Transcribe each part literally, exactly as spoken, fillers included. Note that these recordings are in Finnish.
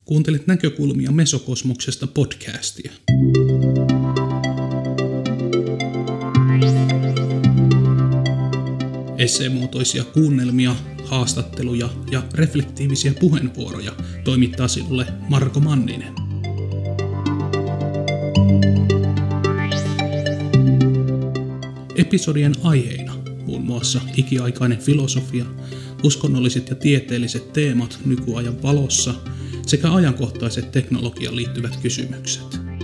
Kuuntelit Näkökulmia Mesokosmoksesta podcastia. Esseemuotoisia kuunnelmia, haastatteluja ja reflektiivisiä puheenvuoroja toimittaa sinulle Marko Manninen. Episodien aiheina muun muassa ikiaikainen filosofia, uskonnolliset ja tieteelliset teemat nykyajan valossa sekä ajankohtaiset teknologiaan liittyvät kysymykset.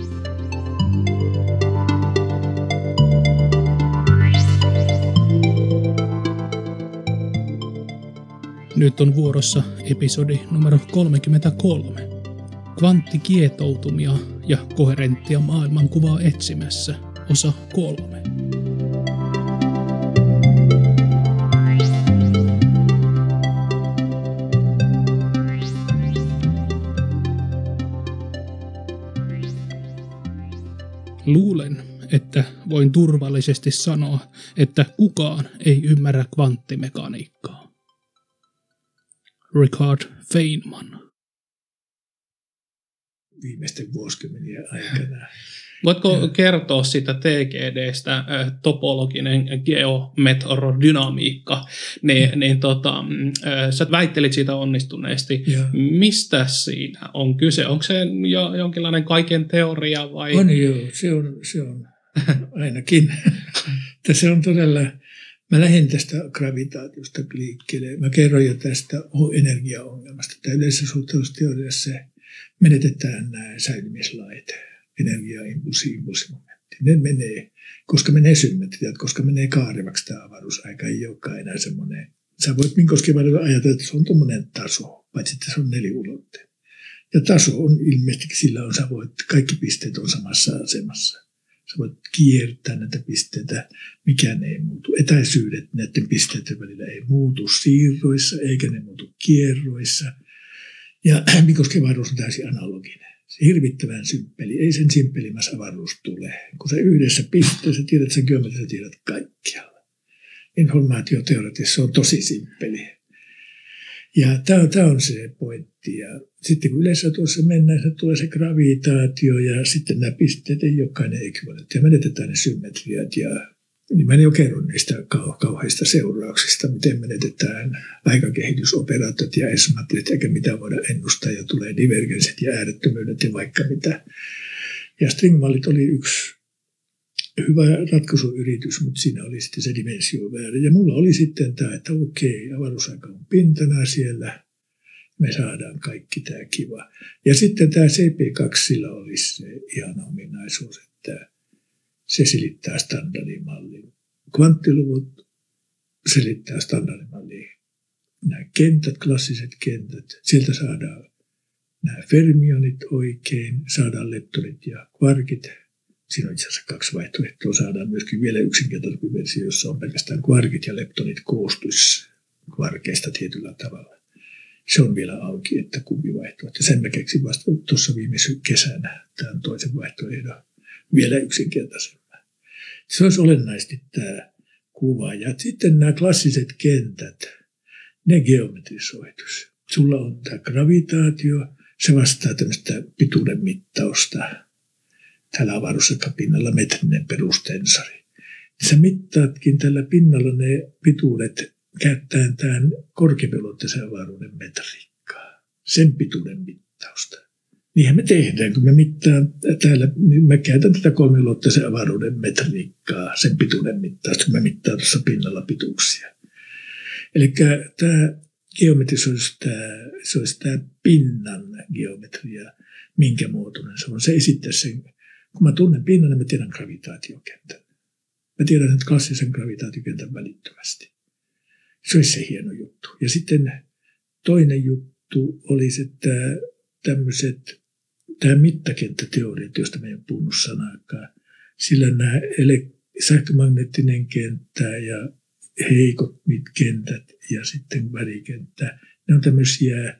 Nyt on vuorossa episodi numero kolmekymmentäkolme. Kvanttikietoutumia ja koherenttia maailmankuvaa etsimässä, osa kolme. Luulen, että voin turvallisesti sanoa, että kukaan ei ymmärrä kvanttimekaniikkaa. Richard Feynman. Viimeisten vuosikymmenien aikana. Voitko ja. kertoa sitä T G D:stä, topologinen geometrodynamiikka, niin, mm. niin tota, sä väittelit siitä onnistuneesti. Ja. Mistä siinä on kyse? Onko se jo jonkinlainen kaiken teoria vai? On joo, se on, se on ainakin. Se on todella, mä lähdin tästä gravitaatiosta liikkeelle. Mä kerroin jo tästä energiaongelmasta. Tämä yleisessä suhteellisuusteoriassa menetetään nämä säilymislait. Energia, impulssi, impulssimomentti. Ne menee, koska menee symmetriat, koska menee kaarevaksi tämä avaruusaika, ei olekaan enää semmoinen. Sä voit Minkowskin välillä ajatella, että se on tuommoinen taso, paitsi että se on neliulotteinen. Ja taso on ilmeisesti, sillä on, sä voit, kaikki pisteet on samassa asemassa. Sä voit kiertää näitä pisteitä, mikään ei muutu. Etäisyydet näiden pisteiden välillä ei muutu siirroissa, eikä ne muutu kierroissa. Ja Minkowskin avaruus on täysin analoginen. Se hirvittävän simppeli, ei sen simppelimässä avaruus tule. Kun se yhdessä pisteessä tiedät sen geometriassa, tiedät kaikkialla. Informaatioteoreetissa se on tosi simppeli. Ja tämä on se pointti. Ja sitten kun yleensä tuossa mennään, se tulee se gravitaatio ja sitten nämä pisteet ei olekaan ne ekvivalentti. Ja menetetään ne symmetriat ja niin mä en jo kerron niistä kau- kauheista seurauksista, miten menetetään aikakehitysoperaatiot ja esmatrit, eikä mitä voida ennustaa, ja tulee divergenssit ja äärettömyydet ja vaikka mitä. Ja stringmallit oli yksi hyvä ratkaisuyritys, mutta siinä oli sitten se dimensio väärä. Ja mulla oli sitten tämä, että okei, avaruusaika on pintana siellä, me saadaan kaikki tämä kiva. Ja sitten tämä C P kaksi, sillä oli se ihana ominaisuus, että se selittää standardimallin. Kvanttiluvut selittää standardimallin. Nämä kentät, klassiset kentät, sieltä saadaan nämä fermionit oikein, saadaan leptonit ja kvarkit. Siinä on itse asiassa kaksi vaihtoehtoa. Saadaan myöskin vielä yksinkertaisempi versio, jossa on pelkästään kvarkit ja leptonit koostuisi kvarkeista tietyllä tavalla. Se on vielä auki, että kumpi vaihtoehto. Sen mä keksin vasta tuossa viime kesänä tämän toisen vaihtoehdon. Vielä yksinkertaisemmin. Se olisi olennaisesti tämä kuva. Ja sitten nämä klassiset kentät, ne geometrisoitus. Sulla on tämä gravitaatio, se vastaa tämmöistä pituuden mittausta. Täällä avaruusaikapinnalla metrinen perustensori. Sä mittaatkin tällä pinnalla ne pituudet käyttäen tämän korkeapiulotteisen avaruuden metriikkaa. Sen pituuden mittausta. Niinhän me tehdään, kun me mittaan täällä, niin mä käytän tätä kolmiulotteisen avaruuden metriikkaa, sen pituuden mittausta, kun mä mittaan tuossa pinnalla pituuksia. Eli tämä geometri, se olisi tämä, se olisi tämä pinnan geometria, minkä muotoinen se on. Se esittää sen, kun mä tunnen pinnan, niin mä tiedän gravitaatiokentän. Mä tiedän nyt klassisen gravitaatiokentän välittömästi. Se olisi se hieno juttu. Ja sitten toinen juttu olisi, että tämmöiset, tämä mittakenttäteoriat, josta me ei ole puhunut sanaakaan, sillä nämä ele- sähkömagneettinen kenttä ja heikot kentät ja sitten värikenttä, ne on tämmöisiä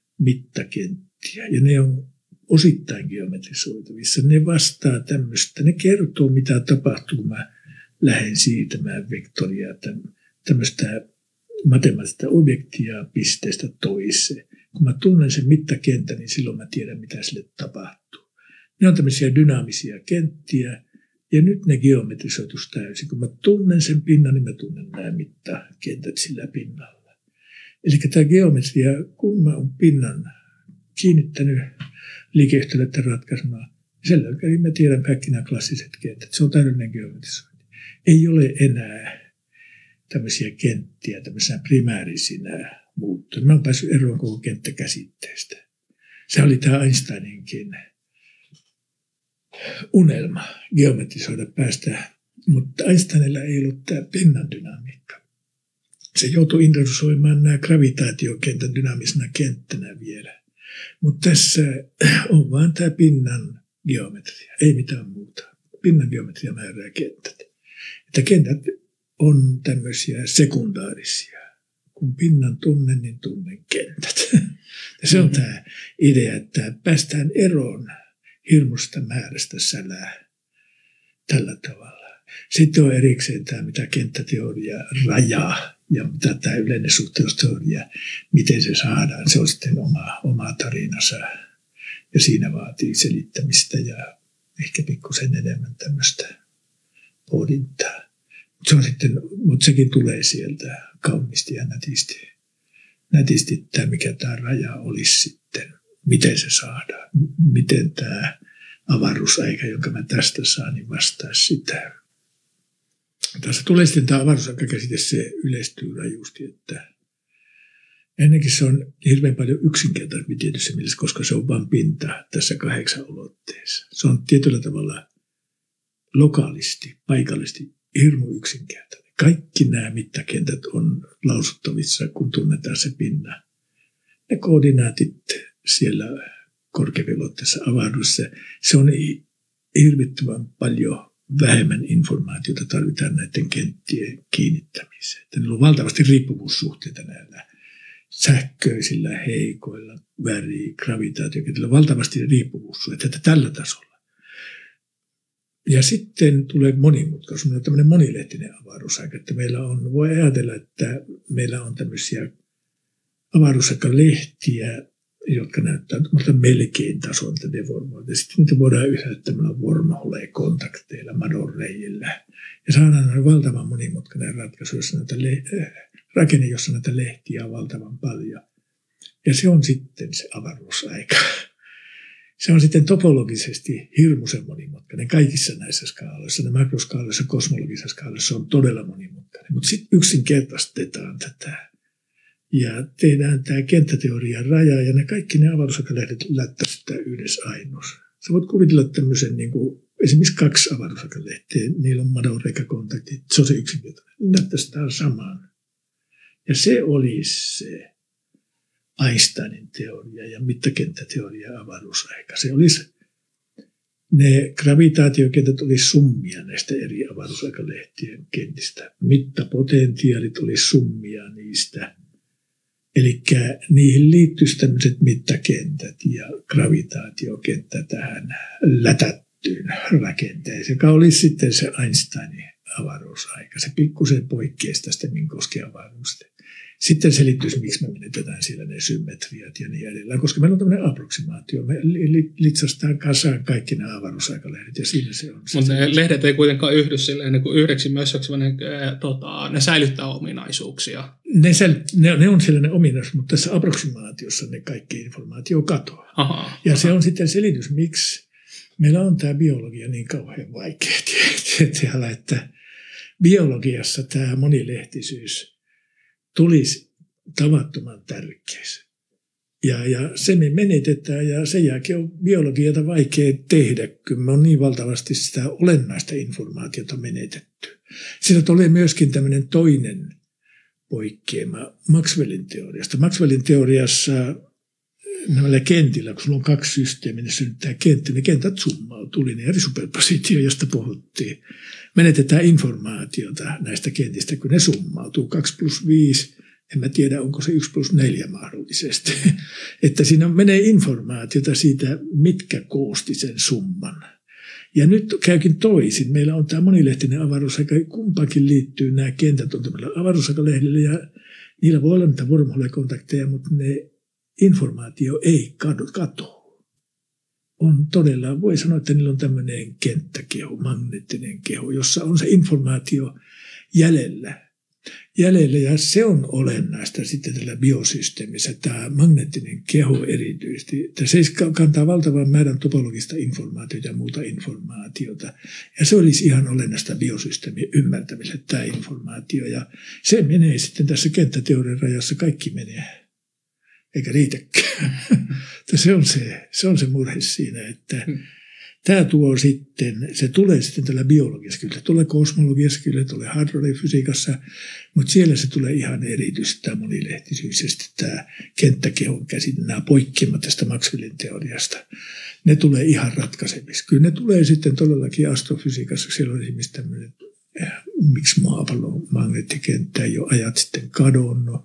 mittakenttiä ja ne on osittain geometrisoitavissa. Ne vastaa tämmöistä, ne kertoo mitä tapahtuu, kun mä lähden siirtämään vektoria tämmöistä matemaattista objektia pisteestä toiseen. Kun mä tunnen sen mittakentän, niin silloin mä tiedän, mitä sille tapahtuu. Ne on tämmöisiä dynaamisia kenttiä, ja nyt ne geometrisoitus täysin. Kun mä tunnen sen pinnan, niin mä tunnen nämä mittakentät sillä pinnalla. Eli tämä geometria, kun mä oon pinnan kiinnittänyt liikeyhtälöiden ratkaisemaan, sen jälkeen mä tiedän kaikki nämä klassiset kentät. Se on täydellinen geometrisointi. Ei ole enää tämmöisiä kenttiä, tämmöisenä primäärisinä muuttuja. Mä oon päässyt eroon koko kenttäkäsitteestä. Se oli tämä Einsteininkin unelma geometrisoida päästä, mutta Einsteinilla ei ollut tämä pinnan dynamiikka. Se joutui introdusoimaan nämä gravitaatiokentän dynaamisena kenttänä vielä. Mutta tässä on vain tämä pinnan geometria, ei mitään muuta. Pinnan geometria määrää kentät. Että kentät on tämmöisiä sekundaarisia. Kun pinnan tunnen, niin tunnen kentät. Ja se on mm-hmm. tämä idea, että päästään eroon hirmusta määrästä sälää tällä tavalla. Sitten on erikseen tämä, mitä kenttäteoria rajaa ja mitä tämä yleinen suhteellisuusteoria, miten se saadaan. Se on sitten oma, oma tarinansa ja siinä vaatii selittämistä ja ehkä pikkusen enemmän tämmöistä pohdintaa. Se on sitten, mutta sekin tulee sieltä kauniisti ja nätisti. Nätisti tämä, mikä tämä raja olisi sitten, miten se saadaan, miten tämä avaruusaika, jonka mä tästä saan, niin vastaa sitä. Tässä tulee sitten tämä avaruusaikakäsite, se yleistyy rajusti, että ennenkin se on hirveän paljon yksinkertaisempi tietyssä mielessä, koska se on vain pinta tässä kahdeksan ulotteessa. Se on tietyllä tavalla lokaalisti, paikallisesti hirmu yksinkertainen. Kaikki nämä mittakentät on lausuttavissa, kun tunnetaan se pinna. Ne koordinaatit siellä korkeavelotteessa avaruudessa, se on hirvittävän paljon vähemmän informaatiota tarvitaan näiden kenttien kiinnittämiseen. Että niillä on valtavasti riippuvuussuhteita näillä sähköisillä, heikoilla, väri, gravitaatiokentillä on valtavasti riippuvuussuhteita, että tällä tasolla. Ja sitten tulee monimutkaisuus. Meillä on tämmöinen monilehtinen avaruusaika, että meillä on, voi ajatella, että meillä on tämmöisiä avaruusaika-lehtiä, jotka näyttää melkein tasolta deformoilta. Sitten niitä voidaan yhdessä tämmöillä wormhole-kontakteilla, madonreijillä. Ja saadaan valtavan monimutkainen ratkaisu, jossa näitä le- rakenne, jossa näitä lehtiä on valtavan paljon. Ja se on sitten se avaruusaika. Se on sitten topologisesti hirmuisen monimutkainen kaikissa näissä skaaloissa. Ne makroskaaloissa ja kosmologisissa skaaloissa on todella monimutkainen. Mutta sitten yksinkertaistetaan tätä. Ja tehdään tämä kenttäteorian raja, ja ne kaikki ne avaruusaika-lehdet lättävät sitä yhdessä ainoassa. Sä voit kuvitella tämmöisen, niin kuin, esimerkiksi kaksi avaruusaika-lehteä, niillä on madonreikäkontaktit, se on se yksinkertainen. Lättävät sitä samaan. Ja se olisi se Einsteinin teoria ja mittakenttäteoria avaruusaika. Se olisi, ne gravitaatiokentät olisi summia näistä eri avaruusaikalehtien kentistä. Mittapotentiaalit olisi summia niistä. Eli niihin liittyisi tämmöiset mittakentät ja gravitaatiokenttä tähän lätättyyn rakenteeseen, joka olisi sitten se Einsteinin avaruusaika. Se pikkusen poikkeisi tästä Minkowskin avaruudesta. Sitten selittyisi, miksi me menetetään siellä ne symmetriat ja niin edelleen, koska meillä on tämmöinen approksimaatio. Me litsastaan kasaan kaikki nämä avaruusaika-lehdet ja siinä se on. Mutta ne lehdet ei kuitenkaan yhdy silleen niin kuin yhdeksi mössöksi, vaan ne, tota, ne säilyttää ominaisuuksia. Ne, säil, ne, ne on sellainen ominaisuus, mutta tässä approksimaatiossa ne kaikki informaatio katoaa. Aha, ja aha. Se on sitten selitys, miksi meillä on tämä biologia niin kauhean vaikea tietää, että biologiassa tämä monilehtisyys tulisi tavattoman tärkeäksi. Ja, ja se me menetetään ja sen jälkeen on biologiata vaikea tehdä, kun me on niin valtavasti sitä olennaista informaatiota menetetty. Siinä tulee myöskin tämmöinen toinen poikkeama Maxwellin teoriasta. Maxwellin teoriassa näillä kentillä, kun sulla on kaksi systeemiä, niin synnyttää kenttä, ne kentät summautuu, lineaari superpositio, josta puhuttiin. Menetetään informaatiota näistä kentistä, kun ne summautuu. kaksi plus viisi, en mä tiedä, onko se yksi plus neljä mahdollisesti. Että siinä menee informaatiota siitä, mitkä koosti sen summan. Ja nyt käykin toisin. Meillä on tämä monilehtinen avaruusaika, kumpaankin liittyy nämä kentät on tämmöillä avaruusaikalehdillä, ja niillä voi olla niitä wormhole-kontakteja, mutta ne informaatio ei katoa. On todella, voi sanoa, että niillä on tämmöinen kenttäkeho, magneettinen keho, jossa on se informaatio jäljellä. jäljellä ja se on olennaista sitten tällä biosysteemissä, tämä magneettinen keho erityisesti. Se kantaa valtavan määrän topologista informaatiota ja muuta informaatiota. Ja se olisi ihan olennaista biosysteemin ymmärtämiselle, tämä informaatio. Ja se menee sitten tässä kenttäteorian rajassa, kaikki menee. Eikä riitäkään. se, on se, se on se murhe siinä, että hmm. Tämä tuo sitten, se tulee sitten tällä biologiassa kyllä, tulee kosmologiassa kyllä, tulee hadronifysiikassa, mutta siellä se tulee ihan erityisesti tämä monilehtisyisesti, tämä kenttäkehon käsite, nämä poikkeamat tästä Maxwellin teoriasta. Ne tulee ihan ratkaiseviksi. Kyllä ne tulee sitten todellakin astrofysiikassa, siellä on esimerkiksi tämmöinen, miksi maapallon magneettikenttä ei ole ajat sitten kadonnut,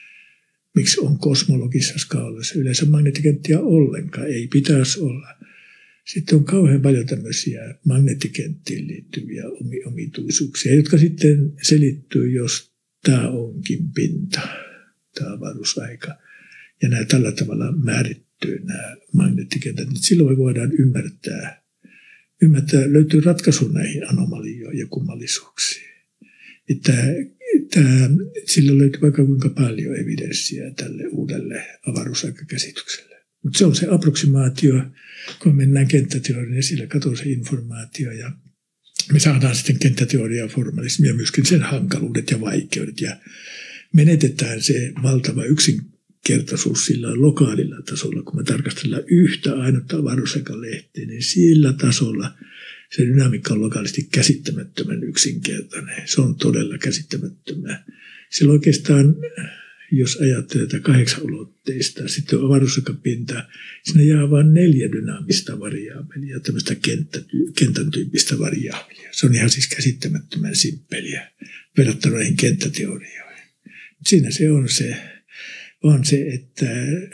miksi on kosmologisessa skaalassa yleensä magneettikenttiä ollenkaan, ei pitäisi olla. Sitten on kauhean paljon tämmöisiä magneettikenttiin liittyviä omituisuuksia, jotka sitten selittyy, jos tämä onkin pinta, tämä avaruusaika. Ja nämä tällä tavalla määrittyy nämä magneettikentät. Silloin me voidaan ymmärtää, ymmärtää, löytyy ratkaisu näihin anomalioihin ja kummallisuuksiin. Että, että silloin löytyy vaikka kuinka paljon evidenssiä tälle uudelle avaruusaikakäsitykselle. Mutta se on se approksimaatio, kun mennään kenttäteoriaan ja sillä katsoo se informaatio ja me saadaan sitten kenttäteoriaa formalismia myöskin sen hankaluudet ja vaikeudet ja menetetään se valtava yksinkertaisuus sillä lokaalilla tasolla, kun me tarkastellaan yhtä ainutta avaruusaikalehteä, niin sillä tasolla se dynamiikka on lokaalisti käsittämättömän yksinkertainen. Se on todella käsittämättömää. Sillä oikeastaan, jos ajattelee tätä kahdeksanulotteista, sitten on avaruusaikapinta, siinä jää vain neljä dynaamista variaabelia, tämmöistä kentän tyyppistä variaabelia. Se on ihan siis käsittämättömän simppeliä verrattuna näihin kenttäteorioihin. Siinä se on se, on se, että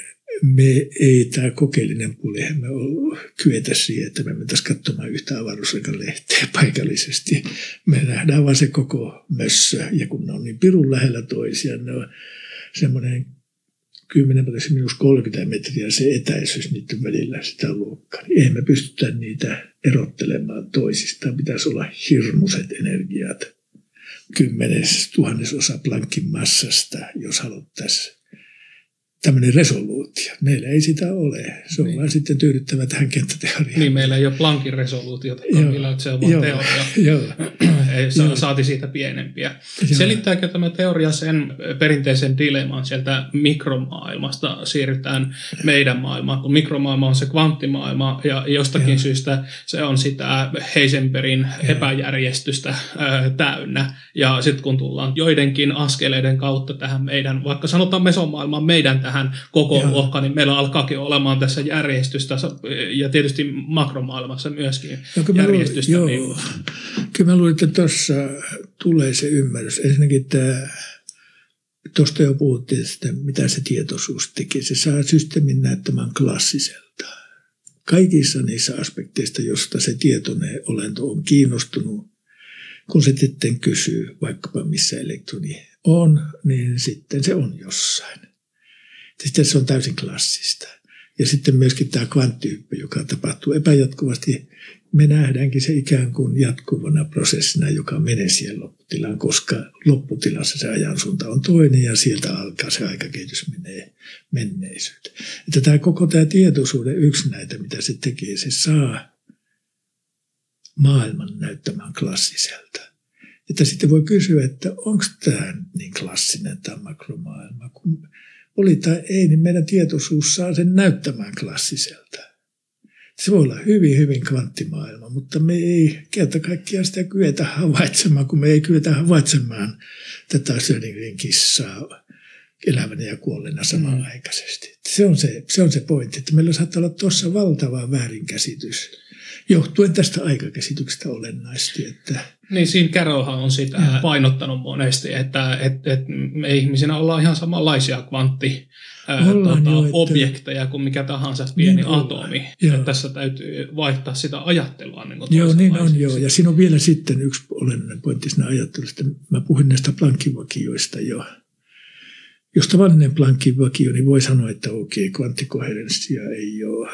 me ei tämä kokeellinen puoli, me kyetä siihen, että me mentäisiin katsomaan yhtä avaruusaikalehteä paikallisesti. Me nähdään vaan se koko mössö, ja kun ne on niin pirun lähellä toisiaan, ne on semmoinen kymmenen miinus kolmekymmentä metriä se etäisyys niiden välillä sitä luokkaa. Niin eihän me pystytä niitä erottelemaan toisistaan. Pitäisi olla hirmuiset energiat. Kymmenes tuhannesosa Planckin massasta, jos haluttaisiin tämmöinen resoluutio. Meillä ei sitä ole. Se on niin. Vaan sitten tyydyttävä tähän kenttäteoriaan. Niin, meillä ei ole Planckin resoluutiota, millä se on vaan teoria. Joo. Ei, saati siitä pienempiä. Joo. Selittääkö tämä teoria sen perinteisen dilemman sieltä mikromaailmasta siirrytään meidän maailmaan, kun mikromaailma on se kvanttimaailma ja jostakin Joo. syystä se on sitä Heisenbergin Joo. epäjärjestystä ää, täynnä. Ja sitten kun tullaan joidenkin askeleiden kautta tähän meidän, vaikka sanotaan mesomaailmaan meidän tähän koko luokkaan, niin meillä alkaakin olemaan tässä järjestystä ja tietysti makromaailmassa myöskin no, järjestystä. Luulen, niin. Joo, kyllä mä luulen, että tuossa tulee se ymmärrys. Ensinnäkin tämä, tuosta jo puhuttiin, että mitä se tietoisuus tekee. Se saa systeemin näyttämään klassiselta. Kaikissa niissä aspekteissa, josta se tietoinen olento on kiinnostunut, kun se sitten kysyy vaikkapa missä elektroni on, niin sitten se on jossain. Sitten se on täysin klassista. Ja sitten myöskin tämä kvanttihyppy, joka tapahtuu epäjatkuvasti, me nähdäänkin se ikään kuin jatkuvana prosessina, joka menee siihen lopputilaan, koska lopputilassa se ajansuunta on toinen ja sieltä alkaa se aikakehitys menee menneisyyteen. Että tämä koko tämä tietoisuuden yksi näitä, mitä se tekee, se saa maailman näyttämään klassiselta. Että sitten voi kysyä, että onko tämä niin klassinen tämä makromaailma, kun oli tai ei, niin meidän tietoisuus saa sen näyttämään klassiselta. Se voi olla hyvin, hyvin kvanttimaailma, mutta me ei kerta kaikkiaan sitä kyetä havaitsemaan, kun me ei kyetä havaitsemaan tätä Schrödingerin kissaa elävänä ja kuolleena samanaikaisesti. Se on se, se on se pointti, että meillä saattaa olla tuossa valtava väärinkäsitys, johtuen tästä aikakäsityksestä olennaisesti, että niin siinä Carrollhan on sitä ja painottanut monesti, että et, et me ihmisinä ollaan ihan samanlaisia kvantti ollaan tuota, jo, objekteja kuin mikä tahansa pieni niin atomi. Että tässä täytyy vaihtaa sitä ajattelua. Niin joo, niin on joo. Ja siinä on vielä sitten yksi olennainen pointti siinä ajattelussa. Mä puhuin näistä Planckin vakioista jo. Jos tavallinen Planckin vakio, niin voi sanoa, että okei, kvanttikoherenssia ei ole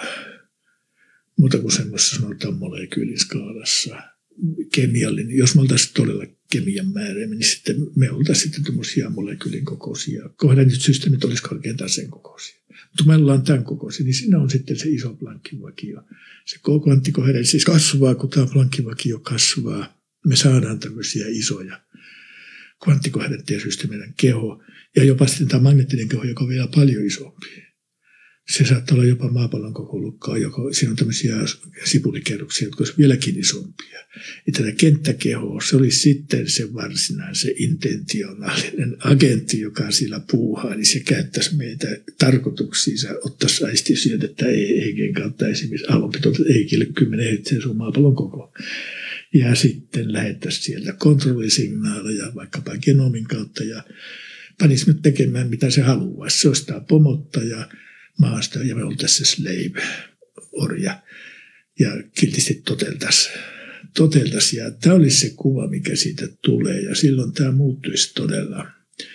muuta kuin semmoisessa sanotaan molekyylin skaalassa. Kemiallinen. Jos me oltaisiin todella kemian määräämme, niin sitten me oltaisiin sitten tämmöisiä molekyylin kokoisia. Kohdannut systeemit olisi korkeintaan sen kokoisia. Mutta kun me ollaan tämän kokoisia, niin siinä on sitten se iso Planckin vakio. Se kvanttikoherenssi kasvaa, kun tämä Planckin vakio kasvaa. Me saadaan tämmöisiä isoja kvanttikoherentteja systeemien keho. Ja jopa sitten tämä magneettinen keho, joka on vielä paljon isompi. Se saattaa olla jopa maapallon koko lukkaa, joka siinä on tämmöisiä sipulikerroksia, jotka olisivat vieläkin isompia. Ja tätä kenttäkehoa, se olisi sitten se varsinainen, se intentionaalinen agentti, joka sillä puuhaa, niin se käyttäisi meitä tarkoituksiinsa, ottaisi aistisyötettä E E G:n kautta esimerkiksi aallonpituudet E E G:lle kymmenen hertsiä, se on maapallon koko. Ja sitten lähettäisiin sieltä kontrollisignaaleja vaikkapa genomin kautta ja panisi nyt tekemään mitä se haluaisi. Se olisi tämä pomottaja maasta ja me oltaisiin se slave-orja ja kiltisti toteltaisiin. Toteltaisiin ja tämä olisi se kuva, mikä siitä tulee ja silloin tämä muuttuisi todella,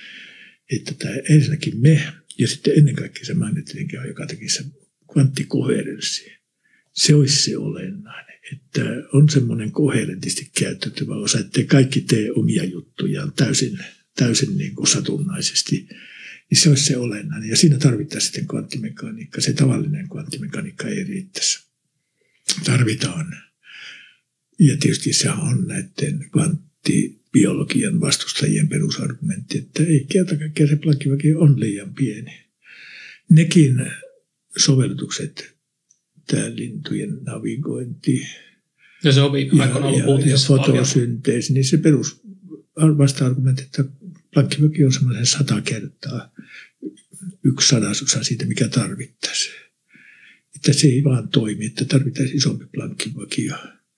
että tämä ensinnäkin me ja sitten ennen kaikkea se magneettinen keho, joka teki se kvanttikoherenssi. Se olisi se olennainen, että on semmoinen koherentisti käyttäytyvä osa, ettei kaikki tee omia juttujaan täysin, täysin niin kuin satunnaisesti. Niin se olisi se olennainen. Ja siinä tarvitaan sitten kvanttimekaniikka. Se tavallinen kvanttimekaniikka ei riittäisi. Tarvitaan. Ja tietysti se on näiden kvanttibiologian vastustajien perusargumentti, että ei kerta kaikkiaan se Planckin vakio on liian pieni. Nekin sovellutukset, tämä lintujen navigointi ja, se on viime aikoina ollut ja, ja fotosynteesi, niin se perus vasta-argumentti, että Planckin vakio on semmoinen sata kertaa yksi sadasosa siitä, mikä tarvittaisiin. Että se ei vaan toimi, että tarvittaisiin isompi Planckin vakio.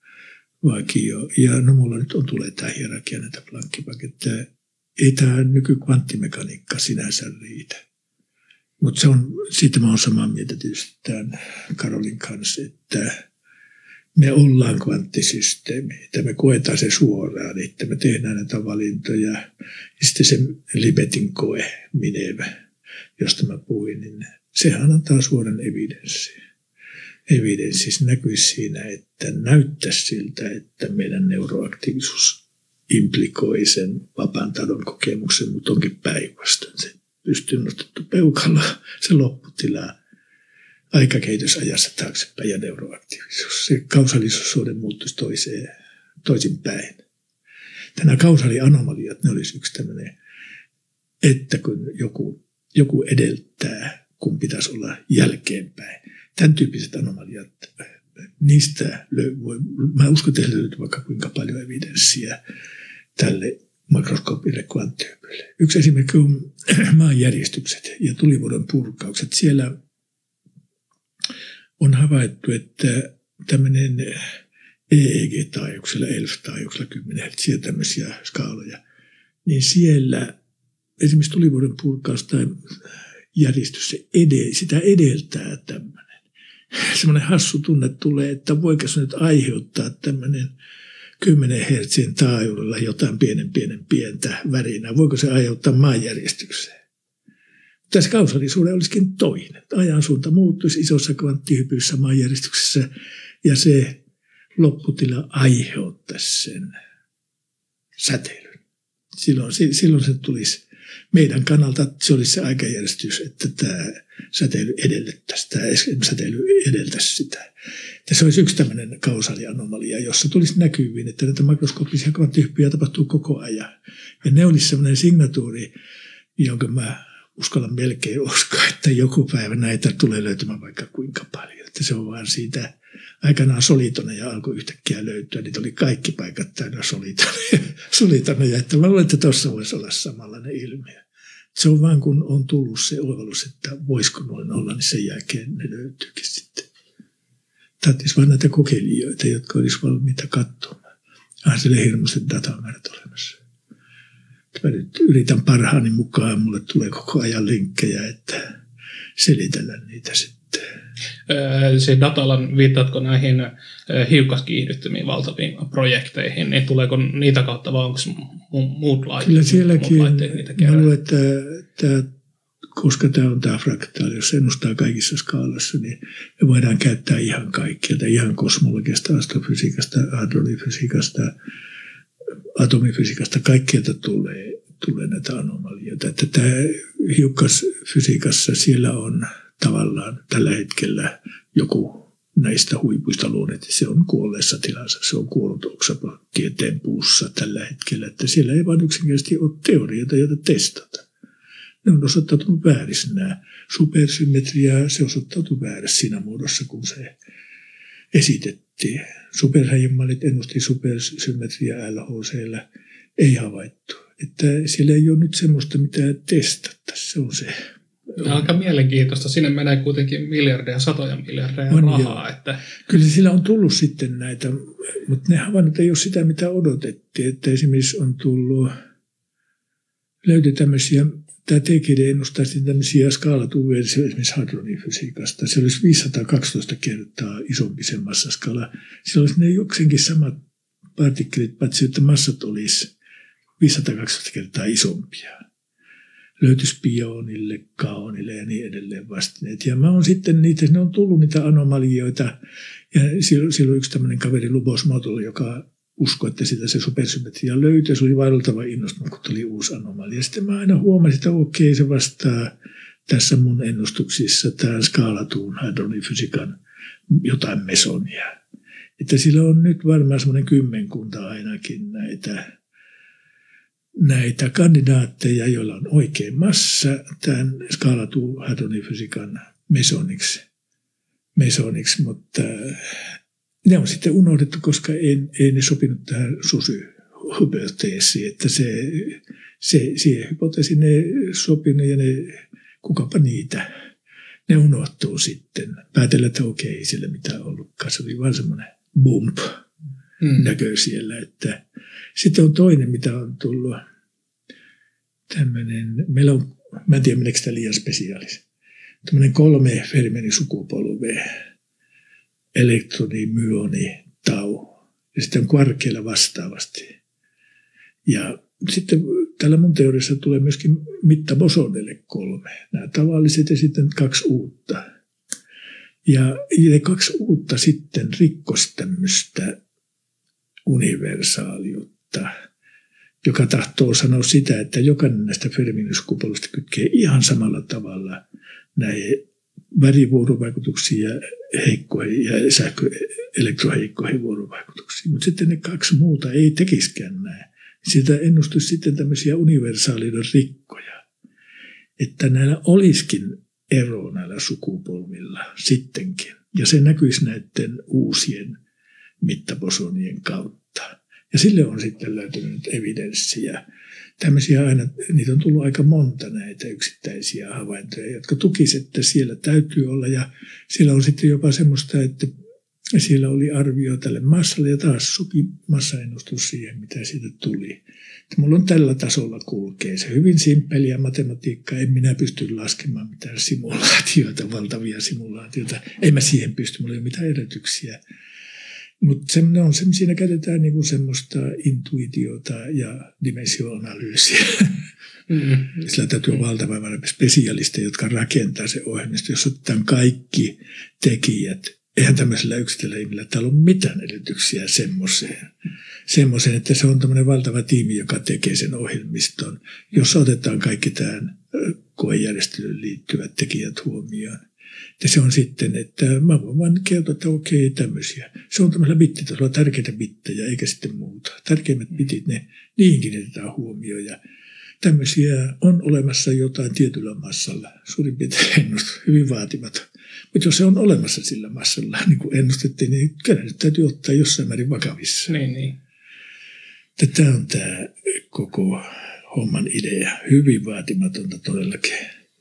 vakio. Ja no mulla nyt on tulee tämä hierarkia näitä Planckin vakioita. Ei tämä nykykvanttimekaniikka sinänsä riitä. Mutta se on, siitä mä oon samaa mieltä tietysti tämän Karolin kanssa, että me ollaan kvanttisysteemi, että me koetaan se suoraan, että me tehdään näitä valintoja. Ja sitten se Libetin koe, Mineva, josta mä puhuin, niin sehän antaa suoran evidenssin. Evidenssi näkyisi siinä, että näyttäisi siltä, että meidän neuroaktiivisuus implikoi sen vapaan tahdon kokemuksen, mutta onkin päinvastoin. Se pystyy nostettu peukalla se lopputila aikakehitysajassa taaksepäin ja neuroaktiivisuus. Se kausaalisuussuhde muuttuisi toiseen, toisinpäin. Tänä kausaalianomaliat, ne olisi yksi tämmöinen, että kun joku, joku edeltää, kun pitäisi olla jälkeenpäin. Tämän tyyppiset anomaliat, niistä löytyy, mä uskon, että löytyy vaikka kuinka paljon evidenssiä tälle makroskoopille kvanttihypylle. Yksi esimerkki on maanjäristykset ja tulivuodon purkaukset. Siellä on havaittu, että tämmöinen E E G-taajuuksilla, E L F-taajuuksilla, kymmenen hertsiä tämmöisiä skaaloja, niin siellä esimerkiksi tulivuodon purkaus tai järjestys, se ede, sitä edeltää tämmöinen. Semmoinen hassu tunne tulee, että voiko se nyt aiheuttaa tämmöinen kymmenen hertsin taajuudella jotain pienen pienen pientä värinää. Voiko se aiheuttaa maanjärjestykseen? Tässä kausaalisuuden olisikin toinen. Ajan suunta muuttuisi isossa kvanttihypyssä maanjärjestyksessä ja se lopputila aiheuttaisi sen säteilyn. Silloin, silloin se tulisi meidän kannalta, se olisi se aikajärjestys, että tämä säteily edellyttäisi, tämä säteily edeltäisi sitä. Ja se olisi yksi tämmöinen kausaalianomalia, jossa tulisi näkyviin, että näitä makroskooppisia kvanttihyppyjä tapahtuu koko ajan. Ja ne olisi semmoinen signatuuri, jonka mä uskallan melkein uskoa, että joku päivä näitä tulee löytymään vaikka kuinka paljon. Että se on vaan siitä, aikanaan solitoneja alkoi yhtäkkiä löytyä, niitä oli kaikki paikat täynnä solitoneja. solitoneja. Että mä luulen, että tuossa voisi olla samanlainen ilmiö. Se on vaan kun on tullut se oivallus, että voisiko noin olla, niin sen jälkeen ne löytyykin sitten. Tarvitsisi vaan näitä kokeilijoita, jotka olisi valmiita katsomaan. Ah, sille hirmuiset datamäärät olemassa. Mä nyt yritän parhaani mukaan, mulle tulee koko ajan linkkejä, että selitellä niitä sitten. Se datalla, viittaatko näihin hiukkaskiihdyttämiin valtaviin projekteihin, niin tuleeko niitä kautta vai onko muut laitteet? Kyllä sielläkin, mä luulen, että tämä koska tämä on tämä fraktaali, jos se ennustaa kaikissa skaalassa, niin me voidaan käyttää ihan kaikkea, ihan kosmologiasta, astrofysiikasta, hadronifysiikasta, atomifysiikasta, kaikkialta tulee, tulee näitä anomalioita. Että tämä hiukkasfysiikassa siellä on tavallaan tällä hetkellä joku näistä huipuista luonnet, se on kuolleessa tilassa, se on kuollut oksapakkien tempuussa tällä hetkellä, että siellä ei vain yksinkertaisesti ole teorioita, joita testata. Ne on osoittautunut väärissä nämä. Supersymmetria, se osoittautui väärässä siinä muodossa, kun se esitettiin. Superhäijämallit ennusti supersymmetria L H C:llä, ei havaittu. Että siellä ei ole nyt semmoista, mitä testattaisiin, se on se. Aika mielenkiintoista. Sinne menee kuitenkin miljardeja, satoja miljardeja on rahaa. Että... Kyllä sillä on tullut sitten näitä, mutta ne havainnot ei ole sitä, mitä odotettiin. Että esimerkiksi on tullut, löytyi tämmöisiä, tämä T G D ennustaa sitten tämmöisiä skaalatuversioita esimerkiksi hadronifysiikasta. Se olisi viisisataakaksitoista kertaa isompi se massaskala. Siellä olisi ne jokseenkin samat partikkelit, paitsi että massat olisi viisisataakaksitoista kertaa isompia. Löytyisi pioonille, kaonille ja niin edelleen vastineet. Ja mä oon sitten niitä, ne on tullut niitä anomalioita. Ja silloin yksi tämmöinen kaveri Lubos Motol, joka uskoi, että sitä se supersymmetria löytyi. Se oli vaihdeltava innostunut, kun tuli uusi anomalia. Sitten mä aina huomasin, että okei, se vastaa tässä mun ennustuksissa tämän skaalatuun hadronifysiikan jotain mesonia. Että sillä on nyt varmaan semmoinen kymmenkunta ainakin näitä näitä kandidaatteja, joilla on oikein massa tämän skaalatuun hadronifysiikan mesoniksi, mesoniksi, mutta ne on sitten unohdettu, koska ei, ei ne sopinut tähän SUSY-hypoteesiin, että se, se, siihen hypoteesiin ne sopinut ja ne, kukapa niitä, ne unohtuu sitten. Päätellä, että okei, ei sillä mitään ollutkaan, se oli vaan semmoinen bump. Mm. Näkö siellä, että sitten on toinen, mitä on tullut tämmöinen, meillä on, mä en tiedä meneekö sitä liian spesiaalis, tämmöinen kolme Fermi-sukupolvea, elektroni, myoni, tau, ja sitten kvarkeilla vastaavasti. Ja sitten tällä mun teoriassa tulee myöskin mittabosoneille kolme, nämä tavalliset ja sitten kaksi uutta. Ja ne kaksi uutta sitten rikkosi tämmöistä universaaliutta, joka tahtoo sanoa sitä, että jokainen näistä Fermi-sukupolvista kytkee ihan samalla tavalla näihin värivuorovaikutuksiin ja, heikkoihin, ja sähköelektroheikkoihin vuorovaikutuksiin. Mutta sitten ne kaksi muuta ei tekisikään näin. Sitä ennustuisi sitten tämmöisiä universaalinen rikkoja, että näillä olisikin ero näillä sukupolvilla sittenkin. Ja se näkyisi näiden uusien mittabosonien kautta. Ja sille on sitten löytynyt evidenssiä. Tämmöisiä aina, niitä on tullut aika monta näitä yksittäisiä havaintoja, jotka tukisivat, että siellä täytyy olla. Ja siellä on sitten jopa semmoista, että siellä oli arvio tälle massalle ja taas sopi massaennustus siihen, mitä siitä tuli. Että mulla on tällä tasolla kulkee se hyvin simppeliä matematiikkaa. En minä pysty laskemaan mitään simulaatioita, valtavia simulaatioita. En mä siihen pysty, mulla ei ole mitään edellytyksiä. Mutta siinä käytetään niinku semmoista intuitiota ja dimensioanalyysiä. Mm-hmm. Sillä täytyy olla valtava määrä spesialisteja, jotka rakentaa se ohjelmisto, jos otetaan kaikki tekijät. Eihän tämmöisellä yksittäisellä ihmisellä täällä ole mitään edellytyksiä semmoiseen. Semmoiseen, että se on tämmöinen valtava tiimi, joka tekee sen ohjelmiston, jossa otetaan kaikki tähän koejärjestelyyn liittyvät tekijät huomioon. Ja se on sitten, että mä voin vain kertoa, että okei, tämmöisiä. Se on tämmöisellä bittitasolla tärkeitä bittejä, eikä sitten muuta. Tärkeimmät bitit, ne, niihin kiinnitetään huomioon. Ja tämmöisiä on olemassa jotain tietyllä massalla. Suurin piirtein ennustus, hyvin vaatimaton. Mutta jos se on olemassa sillä massalla, niin kuin ennustettiin, niin kyllä nyt täytyy ottaa jossain määrin vakavissa. Niin, niin. Tämä on tämä koko homman idea. Hyvin vaatimatonta todellakin.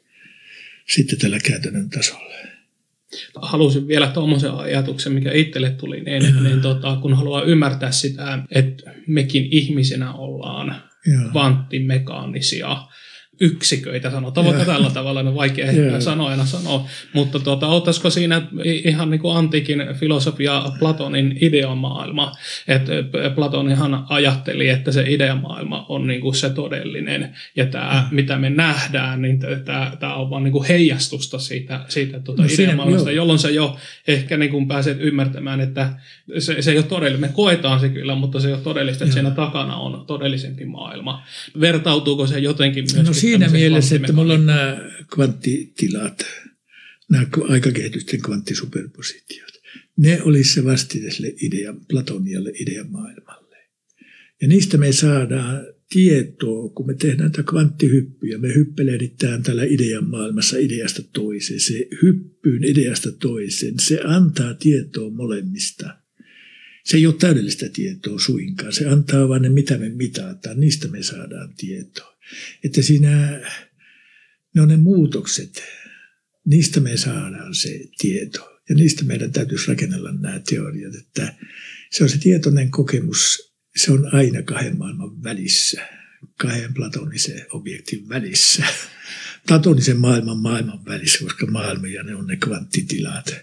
Sitten tällä käytännön tasolla. Halusin vielä tuommoisen ajatuksen, mikä itselle tuli, niin, niin tota, kun haluaa ymmärtää sitä, että mekin ihmisinä ollaan Jaa. kvanttimekaanisia, yksiköitä, sanotaan vaikka tällä tavalla, ne vaikea ehkä sanoina sanoa, mutta tuota, ottaisiko siinä ihan niin kuin antiikin filosofia Platonin ideamaailma, että Platonihan ajatteli, että se ideamaailma on niin kuin se todellinen, ja tämä, mm. mitä me nähdään, niin tämä, tämä on vaan niin kuin heijastusta siitä, siitä tuota no, ideamaailmasta, siinä, jolloin se jo ehkä niin kuin pääset ymmärtämään, että se, se ei ole todellinen, me koetaan se kyllä, mutta se ei ole todellista, että siinä takana on todellisempi maailma. Vertautuuko se jotenkin myös? No siinä mielessä, että mulla on nämä kvanttitilat, nämä aikakehitysten kvanttisuperpositiot. Ne olisi se vastine sille idea, Platonialle ideamaailmalle. Ja niistä me saadaan tietoa, kun me tehdään näitä kvanttihyppyjä. Me hyppelehditään täällä ideamaailmassa ideasta toiseen. Se hyppyyn ideasta toiseen, se antaa tietoa molemmista. Se ei ole täydellistä tietoa suinkaan. Se antaa vain ne, mitä me mitataan. Niistä me saadaan tietoa. Että siinä ne on ne muutokset. Niistä me saadaan se tieto. Ja niistä meidän täytyisi rakennella nämä teoriat. Että se on se tietoinen kokemus. Se on aina kahden maailman välissä. Kahden platonisen objektin välissä. Platonisen maailman maailman välissä, koska maailmia ne on ne kvanttitilat.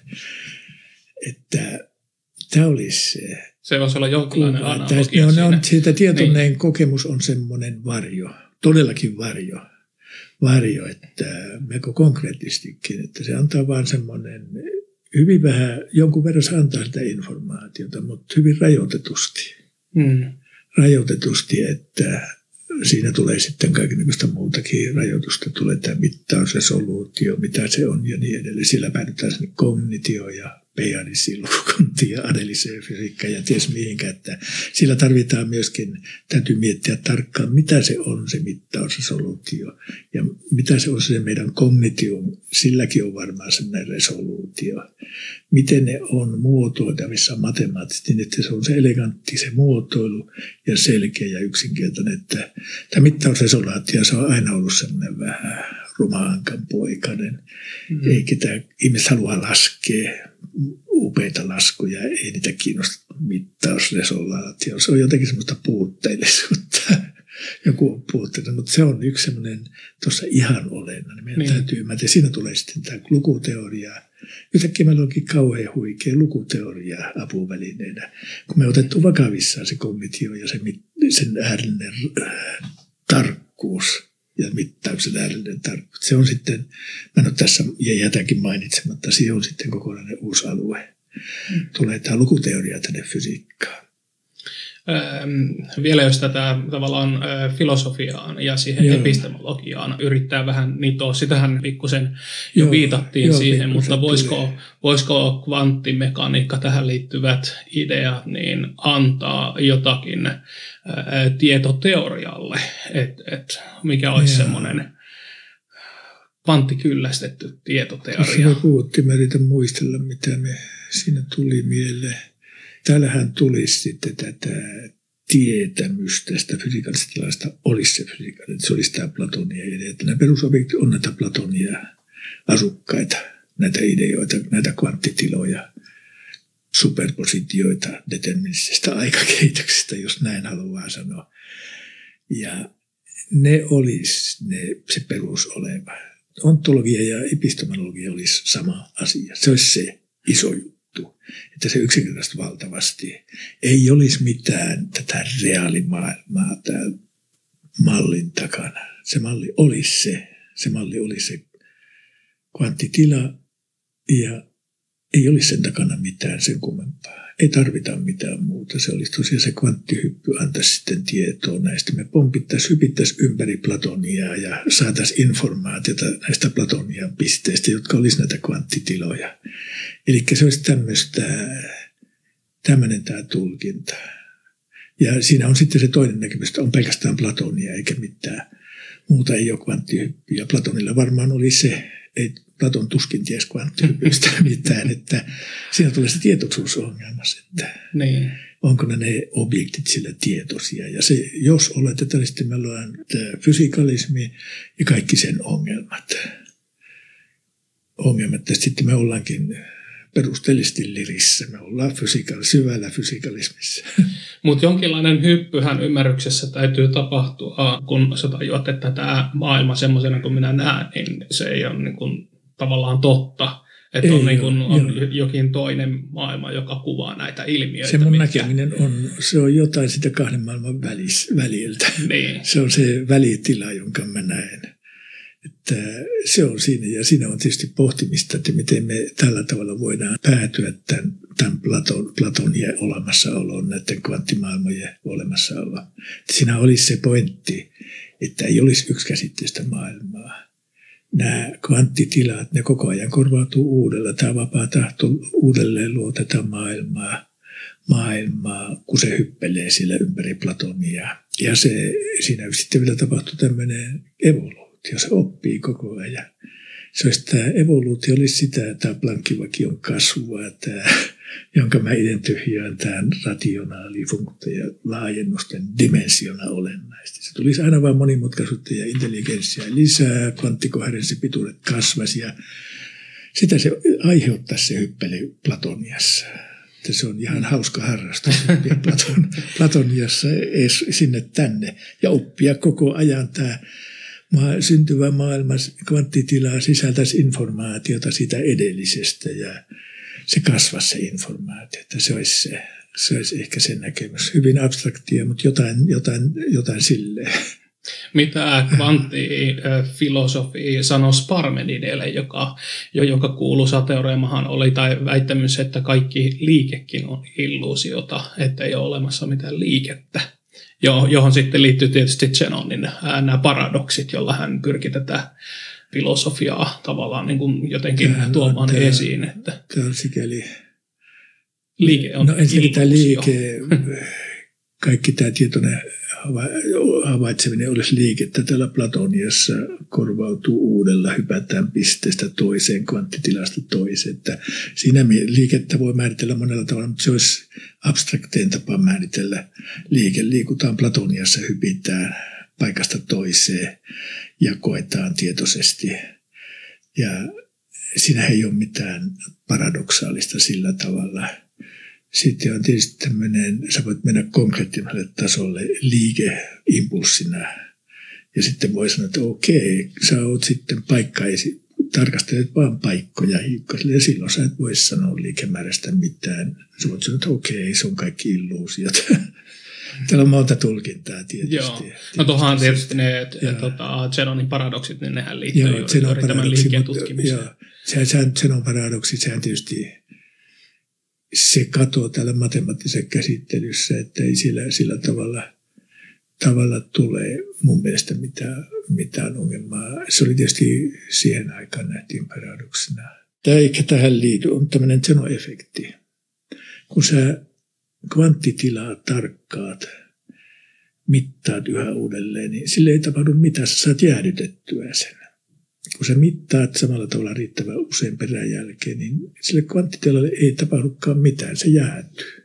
Että tämä olisi se. Se voisi olla jonkinlainen analogia. On, on, siitä tietoinen niin. Kokemus on semmoinen varjo, todellakin varjo, varjo, että melko konkreettistikin, että se antaa vaan semmoinen, hyvin vähän, jonkun verran se antaa sitä informaatiota, mutta hyvin rajoitetusti. Hmm. Rajoitetusti, että siinä tulee sitten kaikenlaista muutakin rajoitusta, tulee tämä mittausresoluutio, mitä se on ja niin edelleen. Sillä päädytään sinne kognitioon ja Pejadisiin lukukuntiin ja adelliseen fysiikkaan ja ties mihinkä, että sillä tarvitaan myöskin, täytyy miettiä tarkkaan, mitä se on se mittausresoluutio ja mitä se on se meidän kognitio, silläkin on varmaan sellainen resoluutio. Miten ne on muotoiltavissa matemaattisesti, niin että se on se elegantti, se muotoilu ja selkeä ja yksinkertainen, että tämä mittausresoluutio, se on aina ollut sellainen vähän rumaankan poikainen, mm. eikä tämä ihmiset halua laskea upeita laskuja, ei niitä kiinnosta mittausresolaatio. Se on jotenkin semmoista puutteellisuutta. Joku on puutteellinen, mutta se on yksi semmoinen tuossa ihan olennainen. Meidän niin. Täytyy ymmärtää. Siinä tulee sitten tämä lukuteoria. Yhtäkkiä meillä onkin kauhean huikea lukuteoria apuvälineenä. Kun me on otettu vakavissaan se kognitio ja se, sen äärellinen tarkkuus ja mittauksen äärellinen tarkkuus. Se on sitten, mä en ole tässä ja jätänkin mainitsematta, siihen on sitten kokonainen uusi alue. Mm. Tulee tämä lukuteoria tänne fysiikkaan. Öö, vielä jos tätä tavallaan ö, filosofiaan ja siihen joo. epistemologiaan yrittää vähän nitoa, sitähän pikkusen jo joo, viitattiin joo, siihen, mutta voisiko, voisiko kvanttimekaniikka tähän liittyvät ideat niin antaa jotakin ö, tietoteorialle, että et, mikä olisi joo. semmoinen kvanttikyllästetty tietoteoria? Tuossa me puhuttiin, mä yritän muistella, mitä me siinä tuli mieleen. Täällähän tulisi sitten tätä tietämystä tästä fysiikallisesta tilasta, olisi se fysiikallinen, se olisi tämä Platonia idea. Nämä perusobjektit on näitä Platonia asukkaita, näitä ideoita, näitä kvanttitiloja, superpositioita deterministisesta aikakehityksestä, jos näin haluaa sanoa. Ja ne olisi ne, se perusoleva. Ontologia ja epistemologia olisi sama asia. Se olisi se iso juttu. Että se yksinkertaisesti valtavasti ei olisi mitään tätä reaalimaailmaa tämän mallin takana. Se malli olisi se. Se malli olisi se kvanttitila ja ei olisi sen takana mitään sen kummempaa. Ei tarvita mitään muuta. Se olisi tosiaan se kvanttihyppy, antaisi sitten tietoa näistä. Me pompittaisiin, hypittäisiin ympäri Platoniaa ja saataisiin informaatiota näistä Platonian pisteistä, jotka olisi näitä kvanttitiloja. Eli se olisi tämmöistä, tämmöinen tämä tulkinta. Ja siinä on sitten se toinen näkemys, että on pelkästään Platonia eikä mitään muuta, ei ole kvanttihyppyä. Platonilla varmaan oli se, ei Platon tuskin ties kvanttihyppystä mitään, että siinä tulee se tietoisuusongelma, että niin. Onko ne, ne objektit sillä tietoisia. Ja se, jos oletetaan, niin sitten meillä on fysikalismi ja kaikki sen ongelmat. Ongelmat, että sitten me ollaankin perusteellisesti lirissä. Me ollaan fysiikal, syvällä fysikalismissa. Mutta jonkinlainen hyppyhän ymmärryksessä täytyy tapahtua, kun sä tajuat, että tämä maailma semmoisena kuin minä näen, niin se ei ole niin kuin tavallaan totta. Että on, niin kuin, on jokin toinen maailma, joka kuvaa näitä ilmiöitä. Se mun mitkä... näkeminen on, se on jotain sitä kahden maailman välis, väliltä. Niin. Se on se välitila, jonka mä näen. Että se on siinä, ja siinä on tietysti pohtimista, että miten me tällä tavalla voidaan päätyä tämän, tämän Platon, Platonien olemassaoloon, näiden kvanttimaailmojen olemassaoloon. Siinä olisi se pointti, että ei olisi yksikäsitteistä maailmaa. Nämä kvanttitilat, ne koko ajan korvautuu uudella. Tämä vapaa tahto uudelleen luo tätä maailmaa, maailmaa, kun se hyppelee sillä ympäri Platonia. Ja se, siinä sitten vielä tapahtuu tämmöinen evoluutio. Se oppii koko ajan. Se olisi tämä evoluutio olisi sitä, tämä Planckivakion kasvua, tämä, jonka mä identifioin tämän rationaalifunktio ja laajennusten dimensiona olennaisesti. Se tulisi aina vain monimutkaisuutta ja intelligenssiä lisää, kvanttikoherenssipituudet kasvaisi ja sitä se aiheuttaa se hyppely Platoniassa. Että se on ihan hauska harrastus Platon, Platoniassa sinne tänne ja oppia koko ajan tämä syntyvä maailma, kvanttitilaa sisältäisi informaatiota siitä edellisestä ja se kasvaisi se informaatio. Että se olisi, se, se olisi ehkä se näkemys. Hyvin abstraktia, mutta jotain, jotain, jotain silleen. Mitä kvanttifilosofi sanoi Parmenidelle, joka, joka kuuluisa teoreemahan oli, tai väittämys, että kaikki liikekin on illuusiota, että ei ole olemassa mitään liikettä. Johon sitten liittyy tietysti Zenonin nämä paradoksit, jolla hän pyrki tätä filosofiaa tavallaan niin kuin jotenkin Tähän tuomaan tämä, esiin. Että tämä on sikäli... Liike on no ensinnäkin tämä illuusio. Liike, kaikki tämä tietoinen havaitseminen olisi liikettä. Täällä Platoniassa korvautuu uudella, hypätään pisteestä toiseen, kvanttitilasta toiseen. Että siinä liikettä voi määritellä monella tavalla, mutta se olisi abstrakteen tapa määritellä liike. Liikutaan Platoniassa, hypitään paikasta toiseen ja koetaan tietoisesti. Ja siinä ei ole mitään paradoksaalista sillä tavalla. Sitten on tietysti tämmöinen, sä voit mennä konkreettiselle tasolle liikeimpulssina. Ja sitten voi sanoa, että okei, sä oot sitten paikkaisi, tarkastelet vaan paikkoja hiukkasille. Ja silloin sä et voi sanoa liikemäärästä mitään. Sä voit sanoa, että okei, se on kaikki illuusiot. Täällä on monta tulkintaa tietysti. Joo. No tuohan tietysti ne tota, Zenonin paradoksit, niin nehän liittyy joo, juuri tämän liikkeen tutkimiseen. Zenon paradoksit, sehän tietysti se katoo täällä matemaattisessa käsittelyssä, että ei sillä, sillä tavalla, tavalla tule mun mielestä mitään, mitään ongelmaa. Se oli tietysti siihen aikaan nähtiin paradoksina. Tämä eikä tähän liity, on tämmöinen Zeno-efekti. Kun sä kvanttitilaa tarkkaat, mittaat yhä uudelleen, niin sille ei tapahdu mitään, sä saat jäädytettyä sen. Kun sä mittaat samalla tavalla riittävän usein perän jälkeen, niin sille kvanttitilalle ei tapahdukaan mitään, se jäätyy.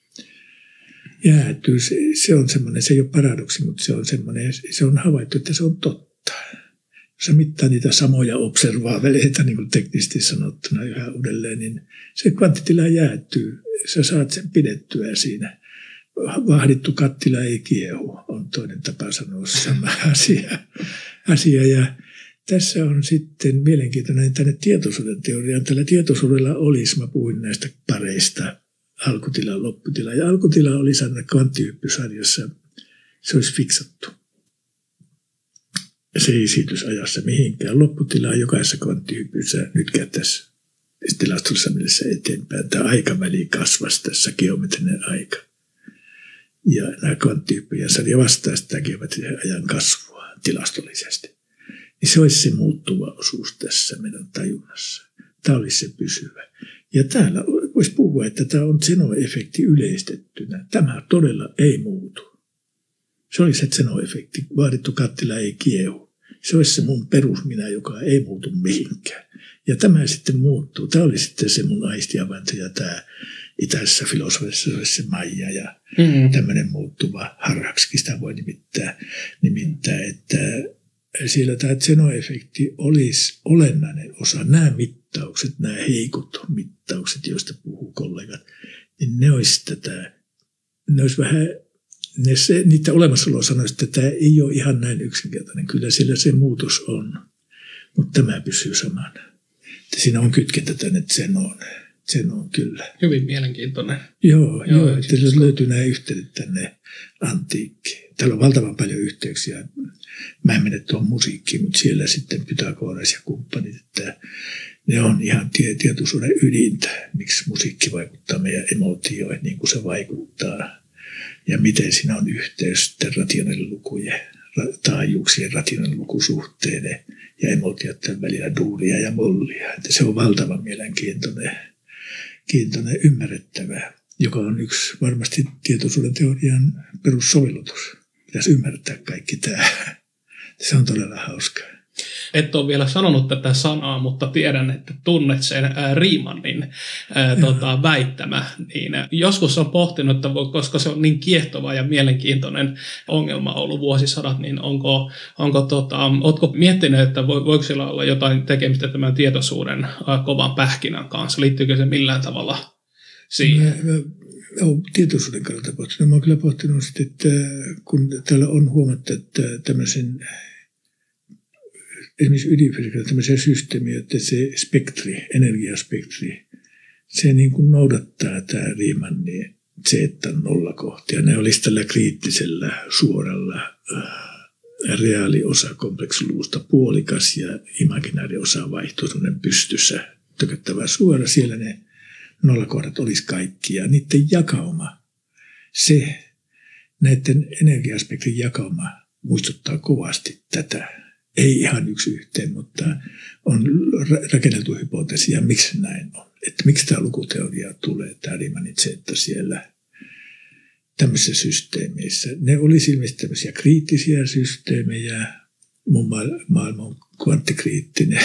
Jäätyy, se, se on semmoinen, se ei ole paradoksi, mutta se on semmoinen, se on havaittu, että se on totta. Jos sä mittaa niitä samoja observaaveleita, niin kuin teknisesti sanottuna yhä uudelleen, niin se kvanttitila jäätyy. Sä saat sen pidettyä siinä. Vahdittu kattila ei kiehu, on toinen tapa sanoa sama asia. asia ja tässä on sitten mielenkiintoinen tänne tietoisuuden teoriaan. Tällä tietoisuudella olisi, mä puhuin näistä pareista, alkutila, lopputila. Ja alkutila oli sanoa kvanttihyppysarjassa, se olisi fiksattu. Se ei siirtyisi ajassa mihinkään. Lopputilaa jokaisessa kvanttihyppyssä nyt käyttäisi tilastollisessa mielessä eteenpäin. Tämä aikaväli kasvaisi tässä, geometrinen aika. Ja nämä kvanttihyppyjen sarja vastaa sitä geometrisen ajan kasvua tilastollisesti. Niin se olisi se muuttuva osuus tässä meidän tajunnassa. Tämä olisi se pysyvä. Ja täällä voisi puhua, että tämä on Zeno-efekti yleistettynä. Tämä todella ei muutu. Se olisi se Zeno-efekti. Vaadittu kattila ei kiehu. Se olisi se mun perusminä, joka ei muutu mihinkään. Ja tämä sitten muuttuu. Tämä oli sitten se mun aistiavainto ja tämä itäisessä filosofiassa olisi se Maija ja mm-hmm. tämmöinen muuttuva harraksikin sitä voi nimittää, nimittää että siellä tämä Zeno-efekti olisi olennainen osa. Nämä mittaukset, nämä heikot mittaukset, joista puhuu kollegat, niin ne olisi tätä, ne olisi vähän, ne se, niiden olemassaoloa sanoisi, että tämä ei ole ihan näin yksinkertainen. Kyllä siellä se muutos on, mutta tämä pysyy samana. Että siinä on kytkentä tänne Zenoon. Zenoon kyllä. Hyvin mielenkiintoinen. Joo, joo, joo että se löytyy nämä yhteydet tänne antiikkiin. Täällä on valtavan paljon yhteyksiä. Mä en mene tuohon musiikkiin, mutta siellä sitten Pythagoras ja kumppanit, että ne on ihan tie- tietoisuuden ydintä, miksi musiikki vaikuttaa meidän emootioihin, niin kuin se vaikuttaa. Ja miten siinä on yhteys sitten rationaalilukujen, taajuuksien rationaalilukusuhteiden ja emootioiden välillä duuria ja mollia. Että se on valtavan mielenkiintoinen kiintoinen, ymmärrettävää, joka on yksi varmasti tietoisuuden teorian perussovellutus. Pitäisi ymmärtää kaikki tämä. Se on todella hauskaa. Et ole vielä sanonut tätä sanaa, mutta tiedän, että tunnet sen ää, Riemannin ää, tota, väittämä. Niin, ää, joskus on pohtinut, että koska se on niin kiehtova ja mielenkiintoinen ongelma ollut vuosisadat, niin onko, onko tota, ootko miettinyt, että voiko sillä olla jotain tekemistä tämän tietoisuuden ää, kovan pähkinän kanssa? Liittyykö se millään tavalla siihen? Mä, mä, olen tietoisuuden kannalta pohtinut. Mä olen kyllä pohtinut, että kun täällä on huomattu, että tämmöisen esimerkiksi ydinfysiikassa tämmöisiä systeemiä, että se spektri, energiaspektri, se niin kuin noudattaa tämä Riemannin zeetan nollakohtia. Ne olisi tällä kriittisellä suoralla äh, reaaliosa kompleksiluvusta puolikas ja imaginaariosa vaihtuu semmoinen pystyssä tököttävä suora. Siellä ne nollakohdat olisi kaikki ja niiden jakauma, se näiden energiaspektrin jakauma muistuttaa kovasti tätä. Ei ihan yksi yhteen, mutta on rakenneltu hypoteesia, miksi näin on. Että miksi tämä lukuteoria tulee, tämä Riemannin zeetta siellä tämmöisissä systeemeissä. Ne olisi ilmeisesti tämmöisiä kriittisiä systeemejä. Mun maailma on kvanttikriittinen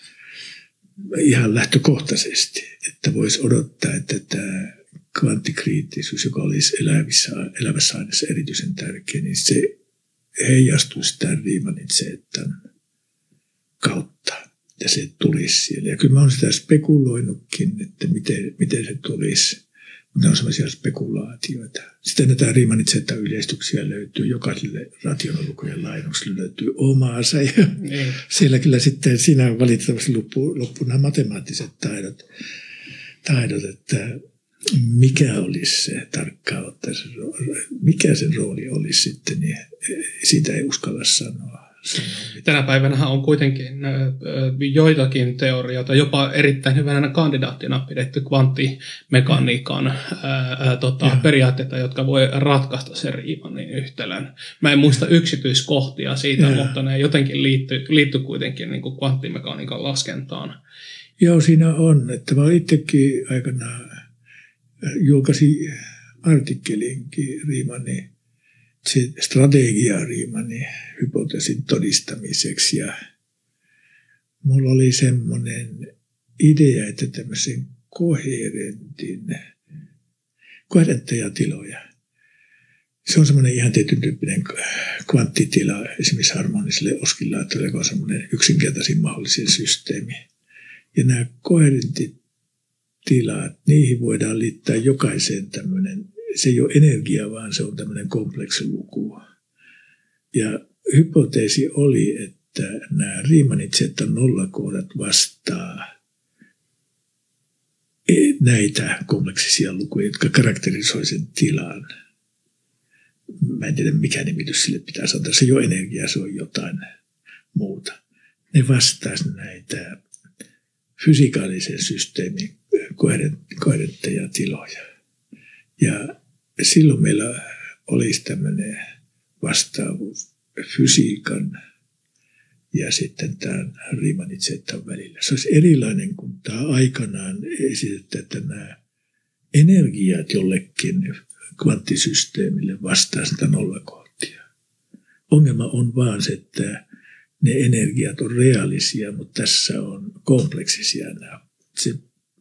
ihan lähtökohtaisesti, että voisi odottaa, että tämä kvanttikriittisyys, joka olisi elävissä, elävässä aineessa erityisen tärkeä, niin se heijastuisi tämän Riemannin zeetan kautta ja se tulisi siellä. Ja kyllä mä oon sitä spekuloinutkin, että miten, miten se tulisi. Mutta ne on sellaisia spekulaatioita. Sitten näitä Riemannin zeetan yleistyksiä löytyy, jokaiselle rationaalilukujen lainaukselle löytyy omaansa. Ja niin. Siellä kyllä sitten siinä valitettavasti loppu, loppu nämä matemaattiset taidot, taidot että mikä olisi se tarkkaan ottaen, mikä sen rooli olisi sitten, niin siitä ei uskalla sanoa. Tänä päivänä on kuitenkin joitakin teorioita, jopa erittäin hyvänä kandidaattina pidetty kvanttimekaniikan ää, tota, periaatteita, jotka voi ratkaista sen Riemannin yhtälön. Mä en muista yksityiskohtia siitä, ja. mutta ne jotenkin liittyy, liittyy kuitenkin niin kuin kvanttimekaniikan laskentaan. Joo, siinä on. Että mä itsekin aikanaan julkaisin artikkelinkin Riemannin strategia Riemannin hypoteesin todistamiseksi ja mulla oli semmoinen idea, että tämmöisen koherentin, koherentteja tiloja. Se on semmoinen ihan tietyn tyyppinen kvanttitila esimerkiksi harmoniselle oskillaattorille, joka on semmoinen yksinkertaisin mahdollisin systeemi. Ja nämä koherentit tilat, niihin voidaan liittää jokaiseen tämmöinen, se ei ole energia, vaan se on tämmöinen kompleksiluku. Ja hypoteesi oli, että nämä Riemannin zeetan nollakohdat vastaa näitä kompleksisia lukuja, jotka karakterisoi sen tilan. Mä en tiedä, mikä nimitys sille pitäisi antaa. Se ei ole energia, se on jotain muuta. Ne vastaisi näitä fysikaalisen systeemin koherentteja tiloja. Ja silloin meillä olisi tämmöinen vastaavuus fysiikan ja sitten tämän Riemannin zeetan välillä. Se olisi erilainen kuin tämä aikanaan esitetty, että nämä energiat jollekin kvanttisysteemille vastaa sitä nollakohtia. Ongelma on vaan se, että ne energiat on reaalisia, mutta tässä on kompleksisia nämä. Se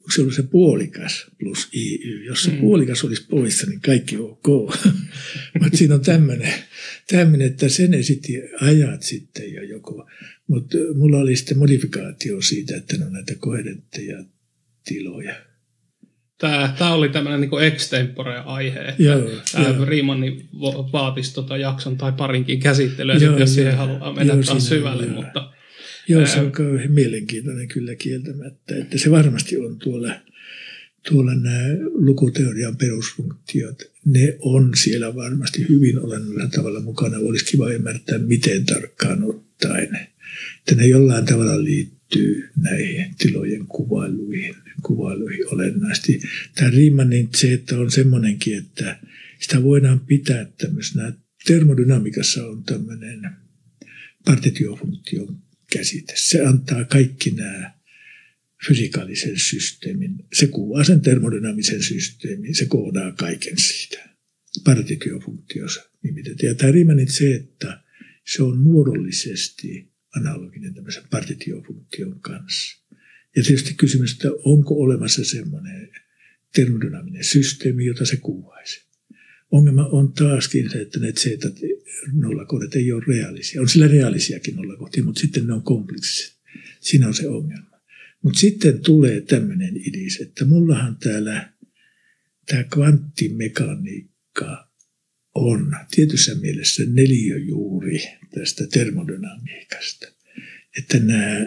kun se oli se puolikas plus I Y. Jos se mm. puolikas olisi poissa, niin kaikki ok. Mutta siinä on tämmöinen, tämmöinen, että sen esitti ajat sitten jo joku. Mutta mulla oli sitten modifikaatio siitä, että ne on näitä koherentteja tiloja. Tämä, tämä oli tämmöinen niin kuin extempore-aihe, että joo, tämä Riemanni vaatisi tuota jakson tai parinkin käsittelyä, joo, jos siihen haluaa mennä joo, taas syvälle. Joo. Mutta, joo, se on kauhean mielenkiintoinen kyllä kieltämättä, että se varmasti on tuolla, tuolla nämä lukuteorian perusfunktiot, ne on siellä varmasti hyvin olennalla tavalla mukana. Olisi kiva ymmärtää, miten tarkkaan ottaen, että ne jollain tavalla liittyy näihin tilojen kuvailuihin. kuvailuihin olennaisesti. Tämä Riemannin Z on semmoinenkin, että sitä voidaan pitää tämmöisenä, termodynamiikassa on tämmöinen partitiofunktion käsite. Se antaa kaikki nämä fysikaalisen systeemin. Se kuvaa sen termodynamisen systeemin, se koodaa kaiken siitä. Partitiofunktiossa nimitetään. Ja tämä Riemannin Z, se on muodollisesti analoginen tämmöisen partitiofunktion kanssa. Ja tietysti kysymys, että onko olemassa semmoinen termodynaminen systeemi, jota se kuvaisi. Ongelma on taaskin se, että ne Z-nollakohdat ei ole reaalisia. On sillä reaalisiakin nollakohtia, mutta sitten ne on kompleksiset. Siinä on se ongelma. Mutta sitten tulee tämmöinen idis, että mullahan täällä tämä kvanttimekaniikka on tietyssä mielessä neliöjuuri tästä termodynamiikasta. Että nämä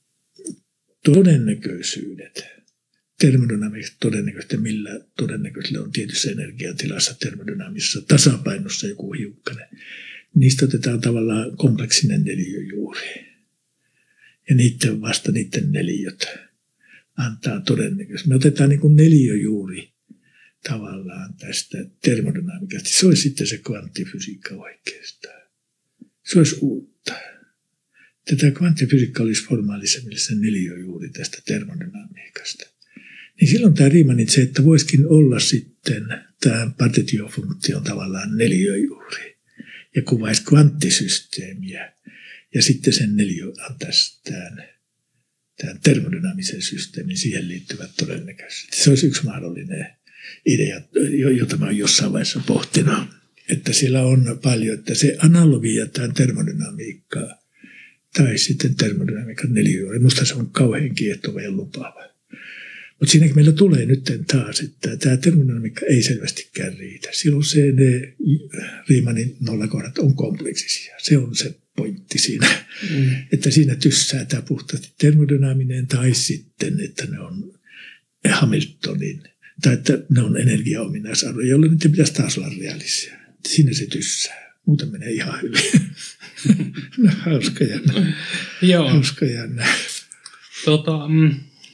todennäköisyydet, termodynamiikat todennäköisesti, millä todennäköisellä on tietyssä energiatilassa termodynamisessa tasapainossa joku hiukkanen, niistä otetaan tavallaan kompleksinen neliöjuuri. Ja niiden vasta niiden neliöt antaa todennäköisesti. Me otetaan niin kuin neliöjuuri tavallaan tästä termodynamiikasta. Se olisi sitten se kvanttifysiikka oikeastaan. Se olisi uutta. Tätä kvanttifysiikka olisi formaalissa mielessä neliöjuuri tästä termodynamiikasta. Niin silloin tämä Riemannin Z, että voisikin olla sitten tämä partitiofunktion tavallaan neliöjuuri ja kuvaisi kvanttisysteemiä. Ja sitten sen neliö antaisi tämän, tämän termodynamisen systeemin, siihen liittyvät todennäköisesti. Se olisi yksi mahdollinen idea, jota mä olen jossain vaiheessa pohtinut. Että siellä on paljon, että se analogia tämän termodynamiikkaa tai sitten termodynamiikan neliöjuuri. Minusta se on kauhean kiehtova ja lupaava. Mutta siinäkin meillä tulee nyt taas, että tämä termodynamiikka ei selvästikään riitä. Silloin se ne Riemannin nollakohdat on kompleksisia. Se on se pointti siinä, mm. että siinä tyssää tämä puhtaasti termodynaaminen tai sitten, että ne on Hamiltonin tai että ne on energiaominaisarvoja, jolloin niiden pitäisi taas olla reaalisia. Siinä se tyssää. Muuten menee ihan hyvin. No, hauska jännä. Joo. Hauska jännä. Tota, mm,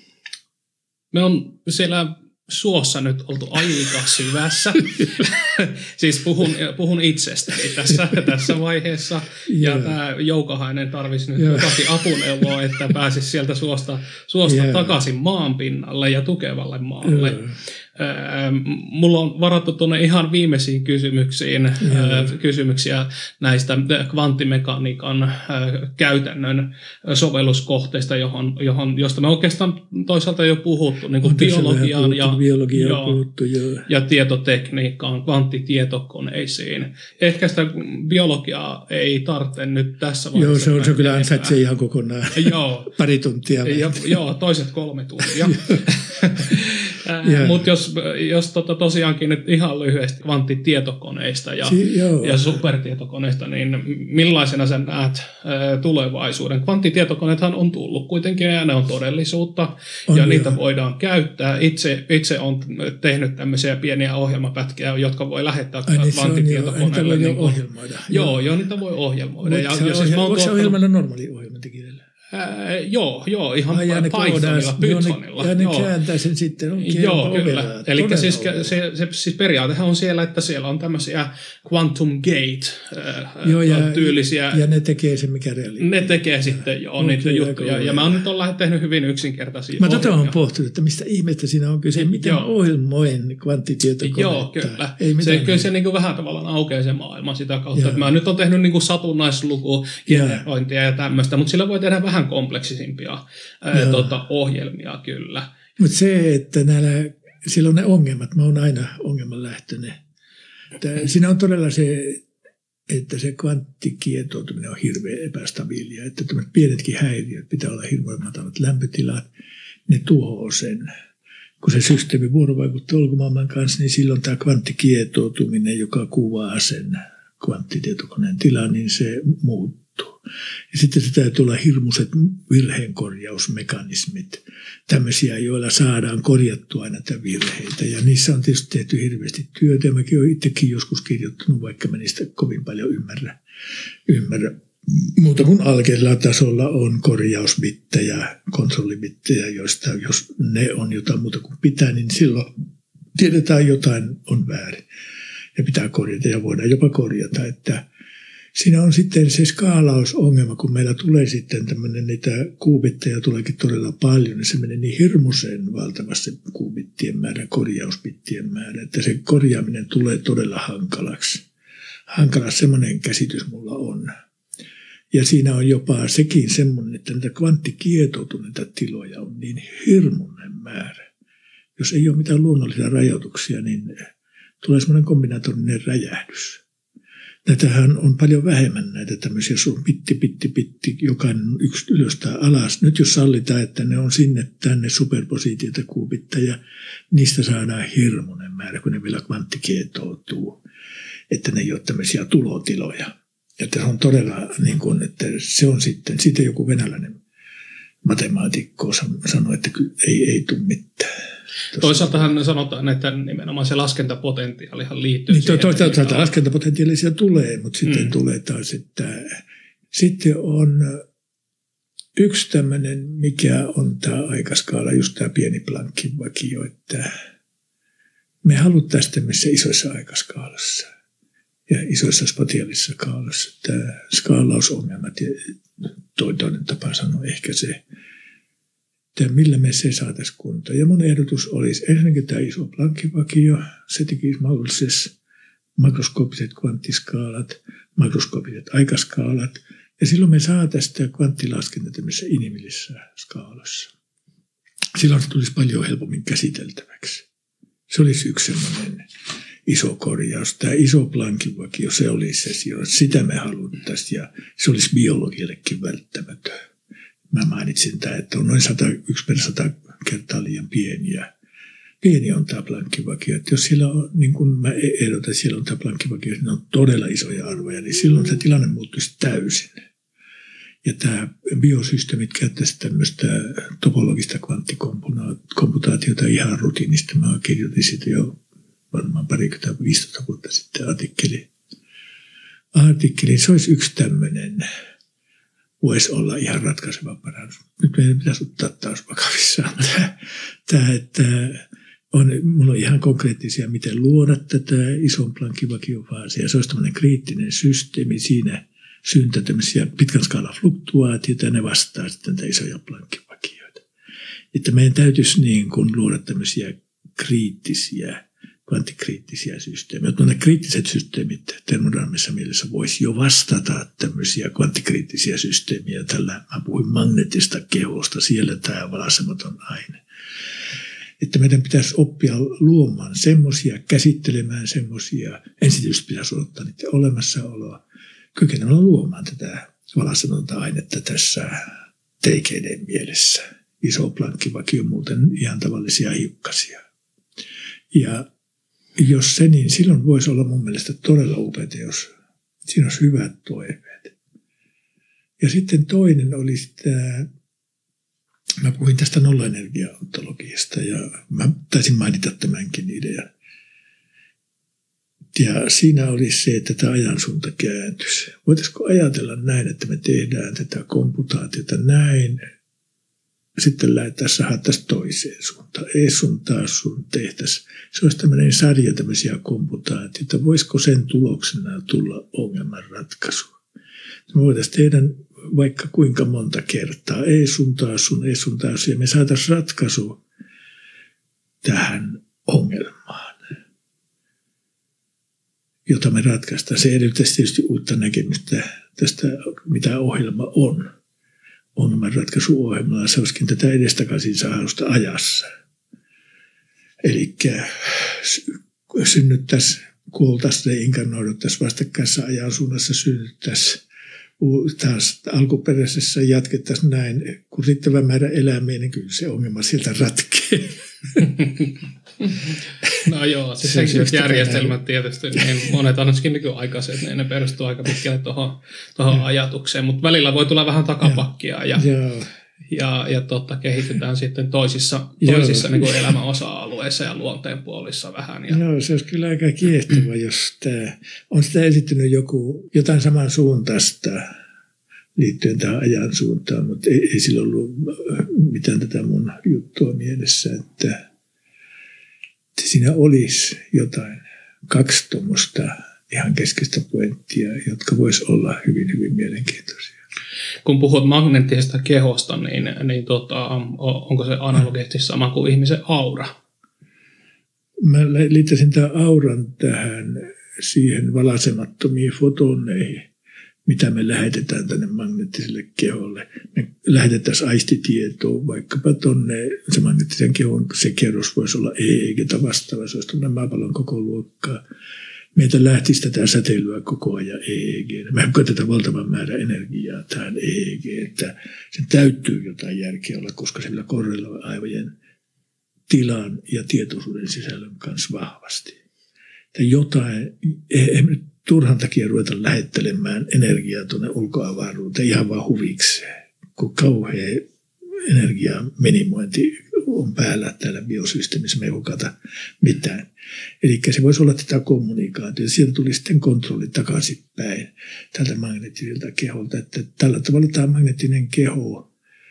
me on siellä suossa nyt oltu aika syvässä. Siis puhun, puhun itsestäni tässä, tässä vaiheessa. Ja yeah. tämä Joukahainen tarvisi nyt yeah. jotakin apuneuvoa, että pääsisi sieltä suosta, suosta yeah. takaisin maanpinnalle ja tukevalle maalle. Yeah. Mulla on varattu tuonne ihan viimeisiin kysymyksiin yeah. kysymyksiä näistä kvanttimekaniikan käytännön sovelluskohteista, johon, johon, josta me oikeastaan toisaalta jo puhuttu, niin kuin biologiaan puhuttu, ja, biologia joo, puhuttu, joo. ja tietotekniikkaan, kvanttitietokoneisiin. Ehkä sitä biologiaa ei tarvitse nyt tässä vaiheessa. Joo, se on se kyllä ansaitsee ihan kokonaan joo. pari tuntia. Ja, joo, toiset kolme tuntia. Yeah. Mutta jos, jos tota tosiaankin nyt ihan lyhyesti kvanttitietokoneista ja, si- ja supertietokoneista, niin millaisena sä näet ää, tulevaisuuden? Kvanttitietokoneethan on tullut kuitenkin ja ne on todellisuutta on, ja joo. niitä voidaan käyttää. Itse, itse on tehnyt tämmöisiä pieniä ohjelmapätkiä, jotka voi lähettää kvanttitietokoneelle. Niitä voi niin ohjelmoida. Joo, joo, niitä voi ohjelmoida. Ja, ja siis voiko se ohjelmoida normaali ohjelmantekijällä? Ää, joo, joo, ihan Pythonilla, Pythonilla. Ja ne joo. kääntää sen sitten. Onkin joo, kyllä. Eli siis, se, se, siis periaatehan on siellä, että siellä on tämmöisiä Quantum Gate-tyylisiä. Ja, ja ne tekee sen, mikä reaaliin. Ne tekee sitten joo, okay, niitä juttuja. Ja mä oon nyt ollaan tehnyt hyvin yksinkertaisia Mä tota olen pohtunut, että mistä ihmeestä siinä on kyse. Miten mä ohjelmoin kvanttitietokoneita? Joo, kyllä. Ei se, kyllä se niin kuin vähän tavallaan aukeaa se maailma sitä kautta. Että mä nyt on tehnyt niin kuin satunnaislukugenerointia ja tämmöistä, mutta sillä voi tehdä vähän kompleksisimpia ää, tota, ohjelmia kyllä. Mutta se, että näillä, siellä on ne ongelmat, mä oon aina ongelmanlähtöinen. Tää, siinä on todella se, että se kvanttikietoutuminen on hirveän epästabiilia, että tämmöiset pienetkin häiriöt, pitää olla hirveän matalat lämpötilat, ne tuhoaa sen. Kun se systeemi vuorovaikuttaa ulkomaailman kanssa, niin silloin tämä kvanttikietoutuminen, joka kuvaa sen kvanttitietokoneen tilaa, niin se muuttuu. Ja sitten se täytyy olla hirmuiset virheenkorjausmekanismit, tämmöisiä, joilla saadaan korjattua näitä virheitä. Ja niissä on tietysti tehty hirveästi työtä. Ja mäkin olen itsekin joskus kirjoittanut, vaikka mä niistä kovin paljon ymmärrä. ymmärrä. Muuta kuin alkeellisella tasolla on korjausbittejä, kontrollibittejä, joista jos ne on jotain muuta kuin pitää, niin silloin tiedetään jotain on väärin. Ja pitää korjata ja voidaan jopa korjata, että siinä on sitten se skaalausongelma, kun meillä tulee sitten tämmöinen, niitä kuubitteja tuleekin todella paljon, niin se menee niin hirmuisen valtavasti kuubittien määrä, korjausbittien määrä, että se korjaaminen tulee todella hankalaksi. Hankala semmoinen käsitys mulla on. Ja siinä on jopa sekin semmoinen, että niitä kvanttikietoutuneita tiloja on niin hirmuinen määrä. Jos ei ole mitään luonnollisia rajoituksia, niin tulee semmoinen kombinaatorinen räjähdys. Näitähän on paljon vähemmän näitä tämmöisiä, sun pitti, pitti, pitti, jokainen yksi ylös tai alas. Nyt jos sallitaan, että ne on sinne tänne superpositioita kuubitteja, niistä saadaan hirmuinen määrä, kun ne vielä kvanttikietoutuu. Että ne ei ole tämmöisiä tulotiloja. Että se on todella niin kuin, että se on sitten, siitä joku venäläinen matemaatikko sanoi, että ei, ei tule mitään. Toisaaltahan sanotaan, että nimenomaan se laskentapotentiaalihan liittyy niin siihen. Toisaalta laskentapotentiaalisia tulee, mutta sitten mm. tulee taas, että sitten on yksi tämmöinen, mikä on tämä aikaskaala, just tämä pieni Planckin vakio, että me haluttaisiin tämmöisessä isoissa aikaskaalassa ja isoissa spatiaalisissa skaalassa. Tämä skaalausongelmat ja toinen tapa sanoa ehkä se, että millä me se saataisiin kuntoon. Ja mun ehdotus olisi ensinnäkin tämä iso Planckin vakio, se tekisi mahdollisessa makroskooppiset kvanttiskaalat, makroskooppiset aikaskaalat, ja silloin me saataisiin tämä kvanttilaskenta tämmöisessä inhimillisessä skaalassa. Silloin se tulisi paljon helpommin käsiteltäväksi. Se olisi yksi semmoinen iso korjaus. Tämä iso Planckin vakio, se olisi se, sitä me haluttaisiin, ja se olisi biologillekin välttämätön. Mä mainitsin tämä, että on noin sata, yksi per sata kertaa liian pieniä. Pieni on tämä Planckin vakio. Että jos siellä on, niin kuin mä ehdotan, että siellä on tämä Planckin vakio, niin on todella isoja arvoja, niin silloin se tilanne muuttuisi täysin. Ja tämä biosysteemit käyttäisi tämmöistä topologista kvanttikomputaatiota ihan rutiinista. Mä kirjoitin siitä jo varmaan parikymmentä viisitoista vuotta sitten artikkeli. Artikkeli, se olisi yksi tämmöinen, voisi olla ihan ratkaiseva parannus. Nyt meidän pitäisi ottaa taas vakavissaan tämä, tämä että on, mulla on ihan konkreettisia, miten luoda tätä ison Planckin vakiofaasia. Se olisi tämmöinen kriittinen systeemi, siinä syntyy tämmöisiä pitkän skaalan fluktuaatioita, ja ne vastaa sitten näitä isoja Planckin vakioita. Että meidän täytyisi niin kuin luoda tämmöisiä kriittisiä, kvanttikriittisiä systeemejä. Mutta ne kriittiset systeemit termodynamisessa mielessä voisi jo vastata tämmöisiä kvanttikriittisiä systeemiä. Tällä mä puhuin magneettista kehosta, siellä tämä valaisematon aine. Että meidän pitäisi oppia luomaan semmoisia, käsittelemään semmoisia. Ensin tietysti pitäisi odottaa niiden olemassaoloa, kykenemään luomaan tätä valaisematonta ainetta tässä T G D mielessä. Iso Planckin vakio muuten ihan tavallisia hiukkasia. Ja jos se, niin silloin voisi olla mun mielestä todella upeata, jos siinä olisi hyvät toiveet. Ja sitten toinen oli tämä, mä puhuin tästä nollaenergia-ontologiasta ja mä taisin mainita tämänkin idean. Ja siinä oli se, että tämä ajansuunta kääntyisi. Voitaisiko ajatella näin, että me tehdään tätä komputaatiota näin, sitten lähdettäisiin sahattaisiin toiseen suuntaan. Ei sun taas sun tehtäisiin. Se olisi tämmöinen sarja tämmöisiä komputaatioita. Voisiko sen tuloksena tulla ongelmanratkaisu? Me voitaisiin tehdä vaikka kuinka monta kertaa. Ei sun taas sun, ei sun taas. Ja me saataisiin ratkaisu tähän ongelmaan, jota me ratkaistaan. Se edellyttäisi tietysti uutta näkemystä tästä, mitä ohjelma on. Ongelmanratkaisuohjelmalla se olisikin tätä edestakaisin sahausta ajassa. Eli synnyttäisiin, kuoltaisiin, reinkarnoiduttaisiin vastakkaisessa ajan suunnassa, synnyttäisiin taas alkuperäisessä, jatkettaisiin näin. Kun riittävä määrä elämiä, niin kyllä se ongelma sieltä ratkee. No joo, siis se senkin järjestelmät tietysti, niin monet ainakin nykyaikaiset, niin ne perustuu aika pitkälle tuohon ajatukseen, mutta välillä voi tulla vähän takapakkia ja, ja, ja, ja totta, kehitytään sitten toisissa, toisissa niin kuin elämän osa-alueissa ja luonteenpuolissa vähän. Ja... No se olisi kyllä aika kiehtova, jos tämä, on sitä esittynyt joku, jotain samansuuntaista liittyen tähän ajan suuntaan, mutta ei, ei sillä ollut mitään tätä mun juttua mielessä, että siinä olisi jotain kaksi tuommoista ihan keskeistä pointtia, jotka voisi olla hyvin, hyvin mielenkiintoisia. Kun puhut magneettisesta kehosta, niin, niin tota, onko se analogisesti sama kuin ihmisen aura? Mä liittäisin tämän auran tähän siihen valaisemattomiin fotoneihin, mitä me lähetetään tänne magneettiselle keholle. Me lähetetään aistitietoa vaikkapa tuonne, se magneettisen kehon, se kerros voisi olla E E G:tä vastaava, se olisi tuonne maapallon koko luokkaa. Meitä lähtisi tätä säteilyä koko ajan E E G. Me käytetään valtavan määrän energiaa tähän E E G, että sen täytyy jotain järkeä olla, koska se vielä korreloi aivojen tilan ja tietoisuuden sisällön kanssa vahvasti. Että jotain, ei nyt turhan takia ruveta lähettelemään energiaa tuonne ulkoavaruuteen ihan vaan huvikseen, kun kauhea energian minimointi on päällä täällä biosysteemissä, me ei hukata mitään. Eli se voisi olla tätä kommunikaatiota. Sieltä tuli sitten kontrolli takaisinpäin tältä magneettiselta keholta, että tällä tavalla tämä magneettinen keho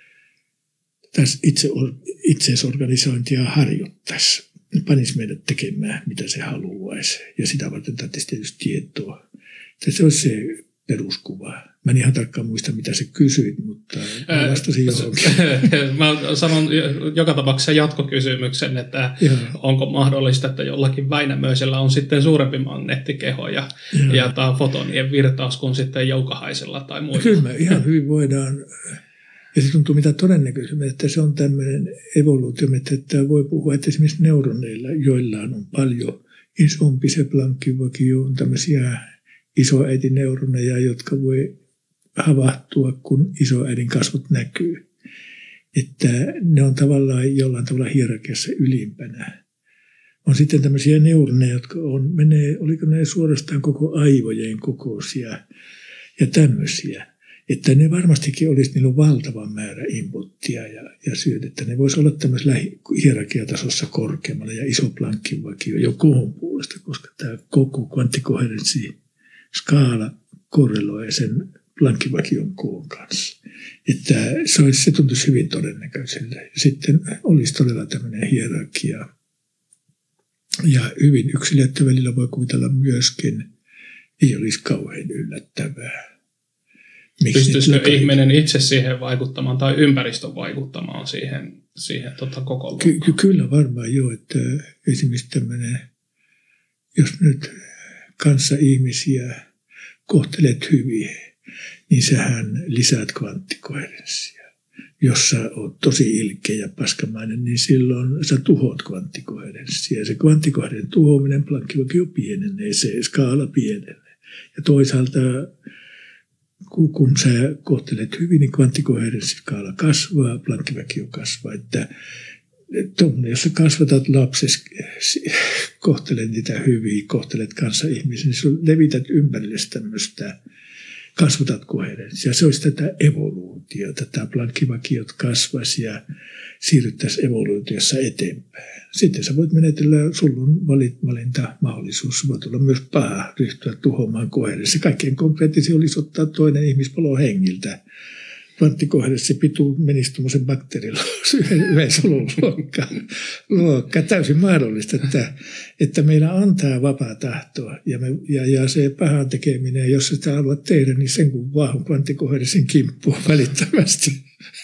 tässä itse, itsesorganisointia harjoittaisi. Panisi meidät tekemään, mitä se haluaisi. Ja sitä varten tarvitsisi tietysti tietoa. Että se olisi se peruskuva. Mä en ihan tarkkaan muista, mitä se kysyit, mutta mä vastasin johonkin. Mä sanon joka tapauksessa jatkokysymyksen, että Joo. onko mahdollista, että jollakin Väinämöisellä on sitten suurempi magneettikeho ja, ja tämä fotonien virtaus kuin sitten Joukahaisella tai muilla. Kyllä me ihan hyvin voidaan. Ja se tuntuu mitä todennäköisemmin, että se on tämmöinen evoluutio, että voi puhua, että esimerkiksi neuroneilla, joillaan on paljon isompi se plankkivakio, on tämmöisiä isoäidineuroneja, jotka voi havahtua, kun isoäidin kasvot näkyy. Että ne on tavallaan jollain tavalla hierarkiassa ylimpänä. On sitten tämmöisiä neuroneja, jotka on, menee, oliko ne suorastaan koko aivojen kokoisia ja tämmöisiä. Että ne varmastikin olisi, niillä on valtava määrä inputtia ja, ja syötettä. Ne voisi olla tämmöisellä hierarkiatasossa korkeammalla ja iso plankkivakio jo kohon puolesta, koska tämä koko kvanttikoherenssi skaala korreloi sen plankkivakion koon kanssa. Että se, olisi, se tuntuisi hyvin todennäköiselle. Ja sitten olisi todella tämmöinen hierarkia. Ja hyvin yksilöiden välillä voi kuvitella myöskin, ei olisi kauhean yllättävää. Pystyisikö ihminen itse siihen vaikuttamaan tai ympäristön vaikuttamaan siihen, siihen tota koko luokkaan? Ky- kyllä varmaan joo, että esimerkiksi tämmöinen, jos nyt kanssa ihmisiä kohtelet hyvin, niin sähän lisäät kvanttikoherenssia. Jos sä oot tosi ilkeä ja paskamainen, niin silloin sä tuhoat kvanttikoherenssia. Ja se kvanttikoherenssin tuhoaminen, plankkivakio pienenee, se skaala pienenee. Ja toisaalta kun sä kohtelet hyvin, niin kvanttikoherenssiskaala kasvaa, plankkiväkio kasvaa. Että, jos sä kasvatat lapsesi, kohtelet niitä hyvin, kohtelet kanssa ihmisiä, niin sä levität ympärille tämmöistä, kasvatat koherenssia. Se olisi tätä evoluutiota. Tämä plankkivakiot kasvaisi ja siirryttäisiin evoluutiossa eteenpäin. Sitten sä voit menetellä, sulla on valintamahdollisuus. Voit olla myös paha ryhtyä tuhoamaan koherenssia. Kaikkein konkreettisesti olisi ottaa toinen ihmispalo hengiltä. Kvanttikoherenssi pituu menisi tuommoisen bakteerilla yhden solun luokkaan. Luokka. Täysin mahdollista, että, että meillä on tämä vapaa tahto ja, me, ja, ja se pahan tekeminen, jos sitä haluat tehdä, niin sen kun vaan kvanttikoherenssin kimppuun välittömästi.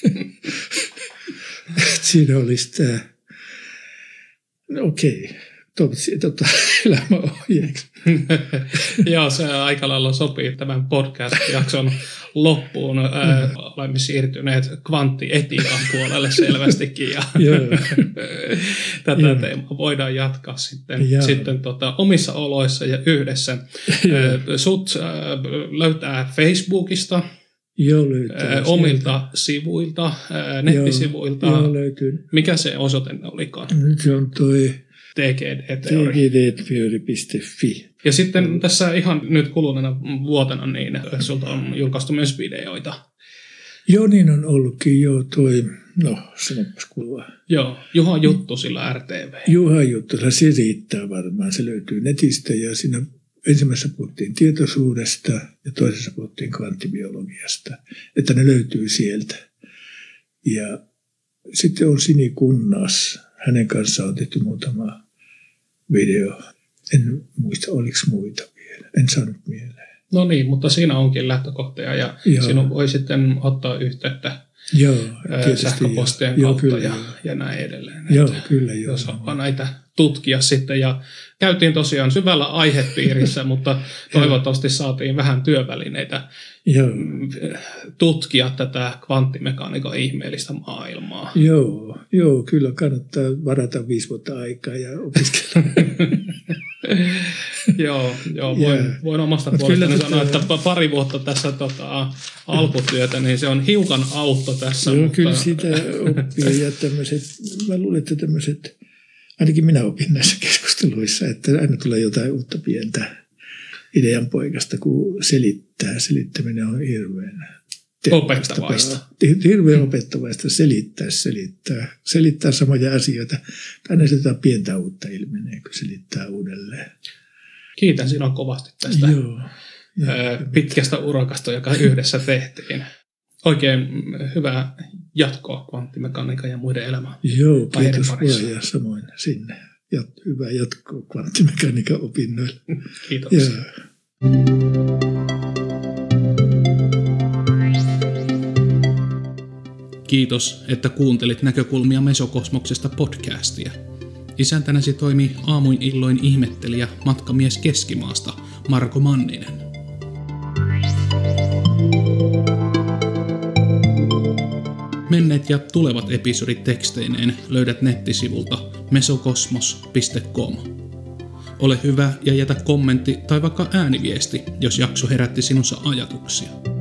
Siinä olisi tämä. No okei, toivottavasti tota, elämäohjeeksi. Joo, se aika lailla sopii tämän podcast-jakson loppuun. Mm. Äh, olemme siirtyneet kvanttietiikan puolelle selvästikin. Ja tätä Joo. teemaa voidaan jatkaa sitten, sitten tota, omissa oloissa ja yhdessä. Äh, sut äh, löytää Facebookista. Joo, löytää. Omilta sivuilta, nettisivuilta. Joo, joo, löytyy. Mikä se osoite olikaan? Nyt se on toi T G D-teori. T G D teori piste fi. Ja sitten tässä ihan nyt kuluneena vuotena niin sulta on julkaistu myös videoita. Joo, niin on ollutkin. Joo, toi, no sanopas kuulua. Joo, Juha Juttu sillä R T V. Juha Juttu, se riittää varmaan. Se löytyy netistä ja siinä ensimmäisessä puhuttiin tietoisuudesta ja toisessa puhuttiin kvanttibiologiasta, että ne löytyy sieltä. Ja sitten on Sini Kunnas. Hänen kanssaan on tehty muutama video. En muista, oliko muita vielä. En saanut mieleen. No niin, mutta siinä onkin lähtökohtia ja Joo. sinun voi sitten ottaa yhteyttä Joo, sähköpostien jo. kautta Joo, ja, kyllä, ja näin edelleen. Joo, että kyllä. Jo. Jos haluaa näitä tutkia sitten. Ja käytiin tosiaan syvällä aihepiirissä, mutta toivottavasti saatiin vähän työvälineitä Joo. tutkia tätä kvanttimekaniikan ihmeellistä maailmaa. Joo, joo, kyllä kannattaa varata viisi vuotta aikaa ja opiskella. joo, joo voin, yeah. voin omasta puolestani sanoa, että pari vuotta tässä tota, alkutyötä, niin se on hiukan autto tässä. Joo, mutta kyllä sitä oppii ja tämmöiset, mä luulen, että tämmöiset, ainakin minä opin näissä keskusteluissa, että aina tulee jotain uutta pientä ideanpoikasta, kun selittää. Selittäminen on hirveän opettavaista. Hirveän opettavaista selittää, selittää. Selittää samoja asioita. Aina se jotain pientä uutta ilmenee, kun selittää uudelleen. Kiitän sinua kovasti tästä Joo, pitkästä urakasta, joka yhdessä tehtiin. Oikein hyvää jatkoa kvanttimekaniikan ja muiden elämään. Joo, kiitos vaan ja samoin sinne. Ja hyvää jatkoa kvanttimekaniikan opinnoille. Kiitos. Joo. Kiitos, että kuuntelit Näkökulmia Mesokosmoksesta podcastia. Isäntänäsi toimii aamuin illoin ihmettelijä matkamies Keskimaasta Marko Manninen. Menneet ja tulevat episodit teksteineen löydät nettisivulta mesokosmos piste com. Ole hyvä ja jätä kommentti tai vaikka ääniviesti, jos jakso herätti sinussa ajatuksia.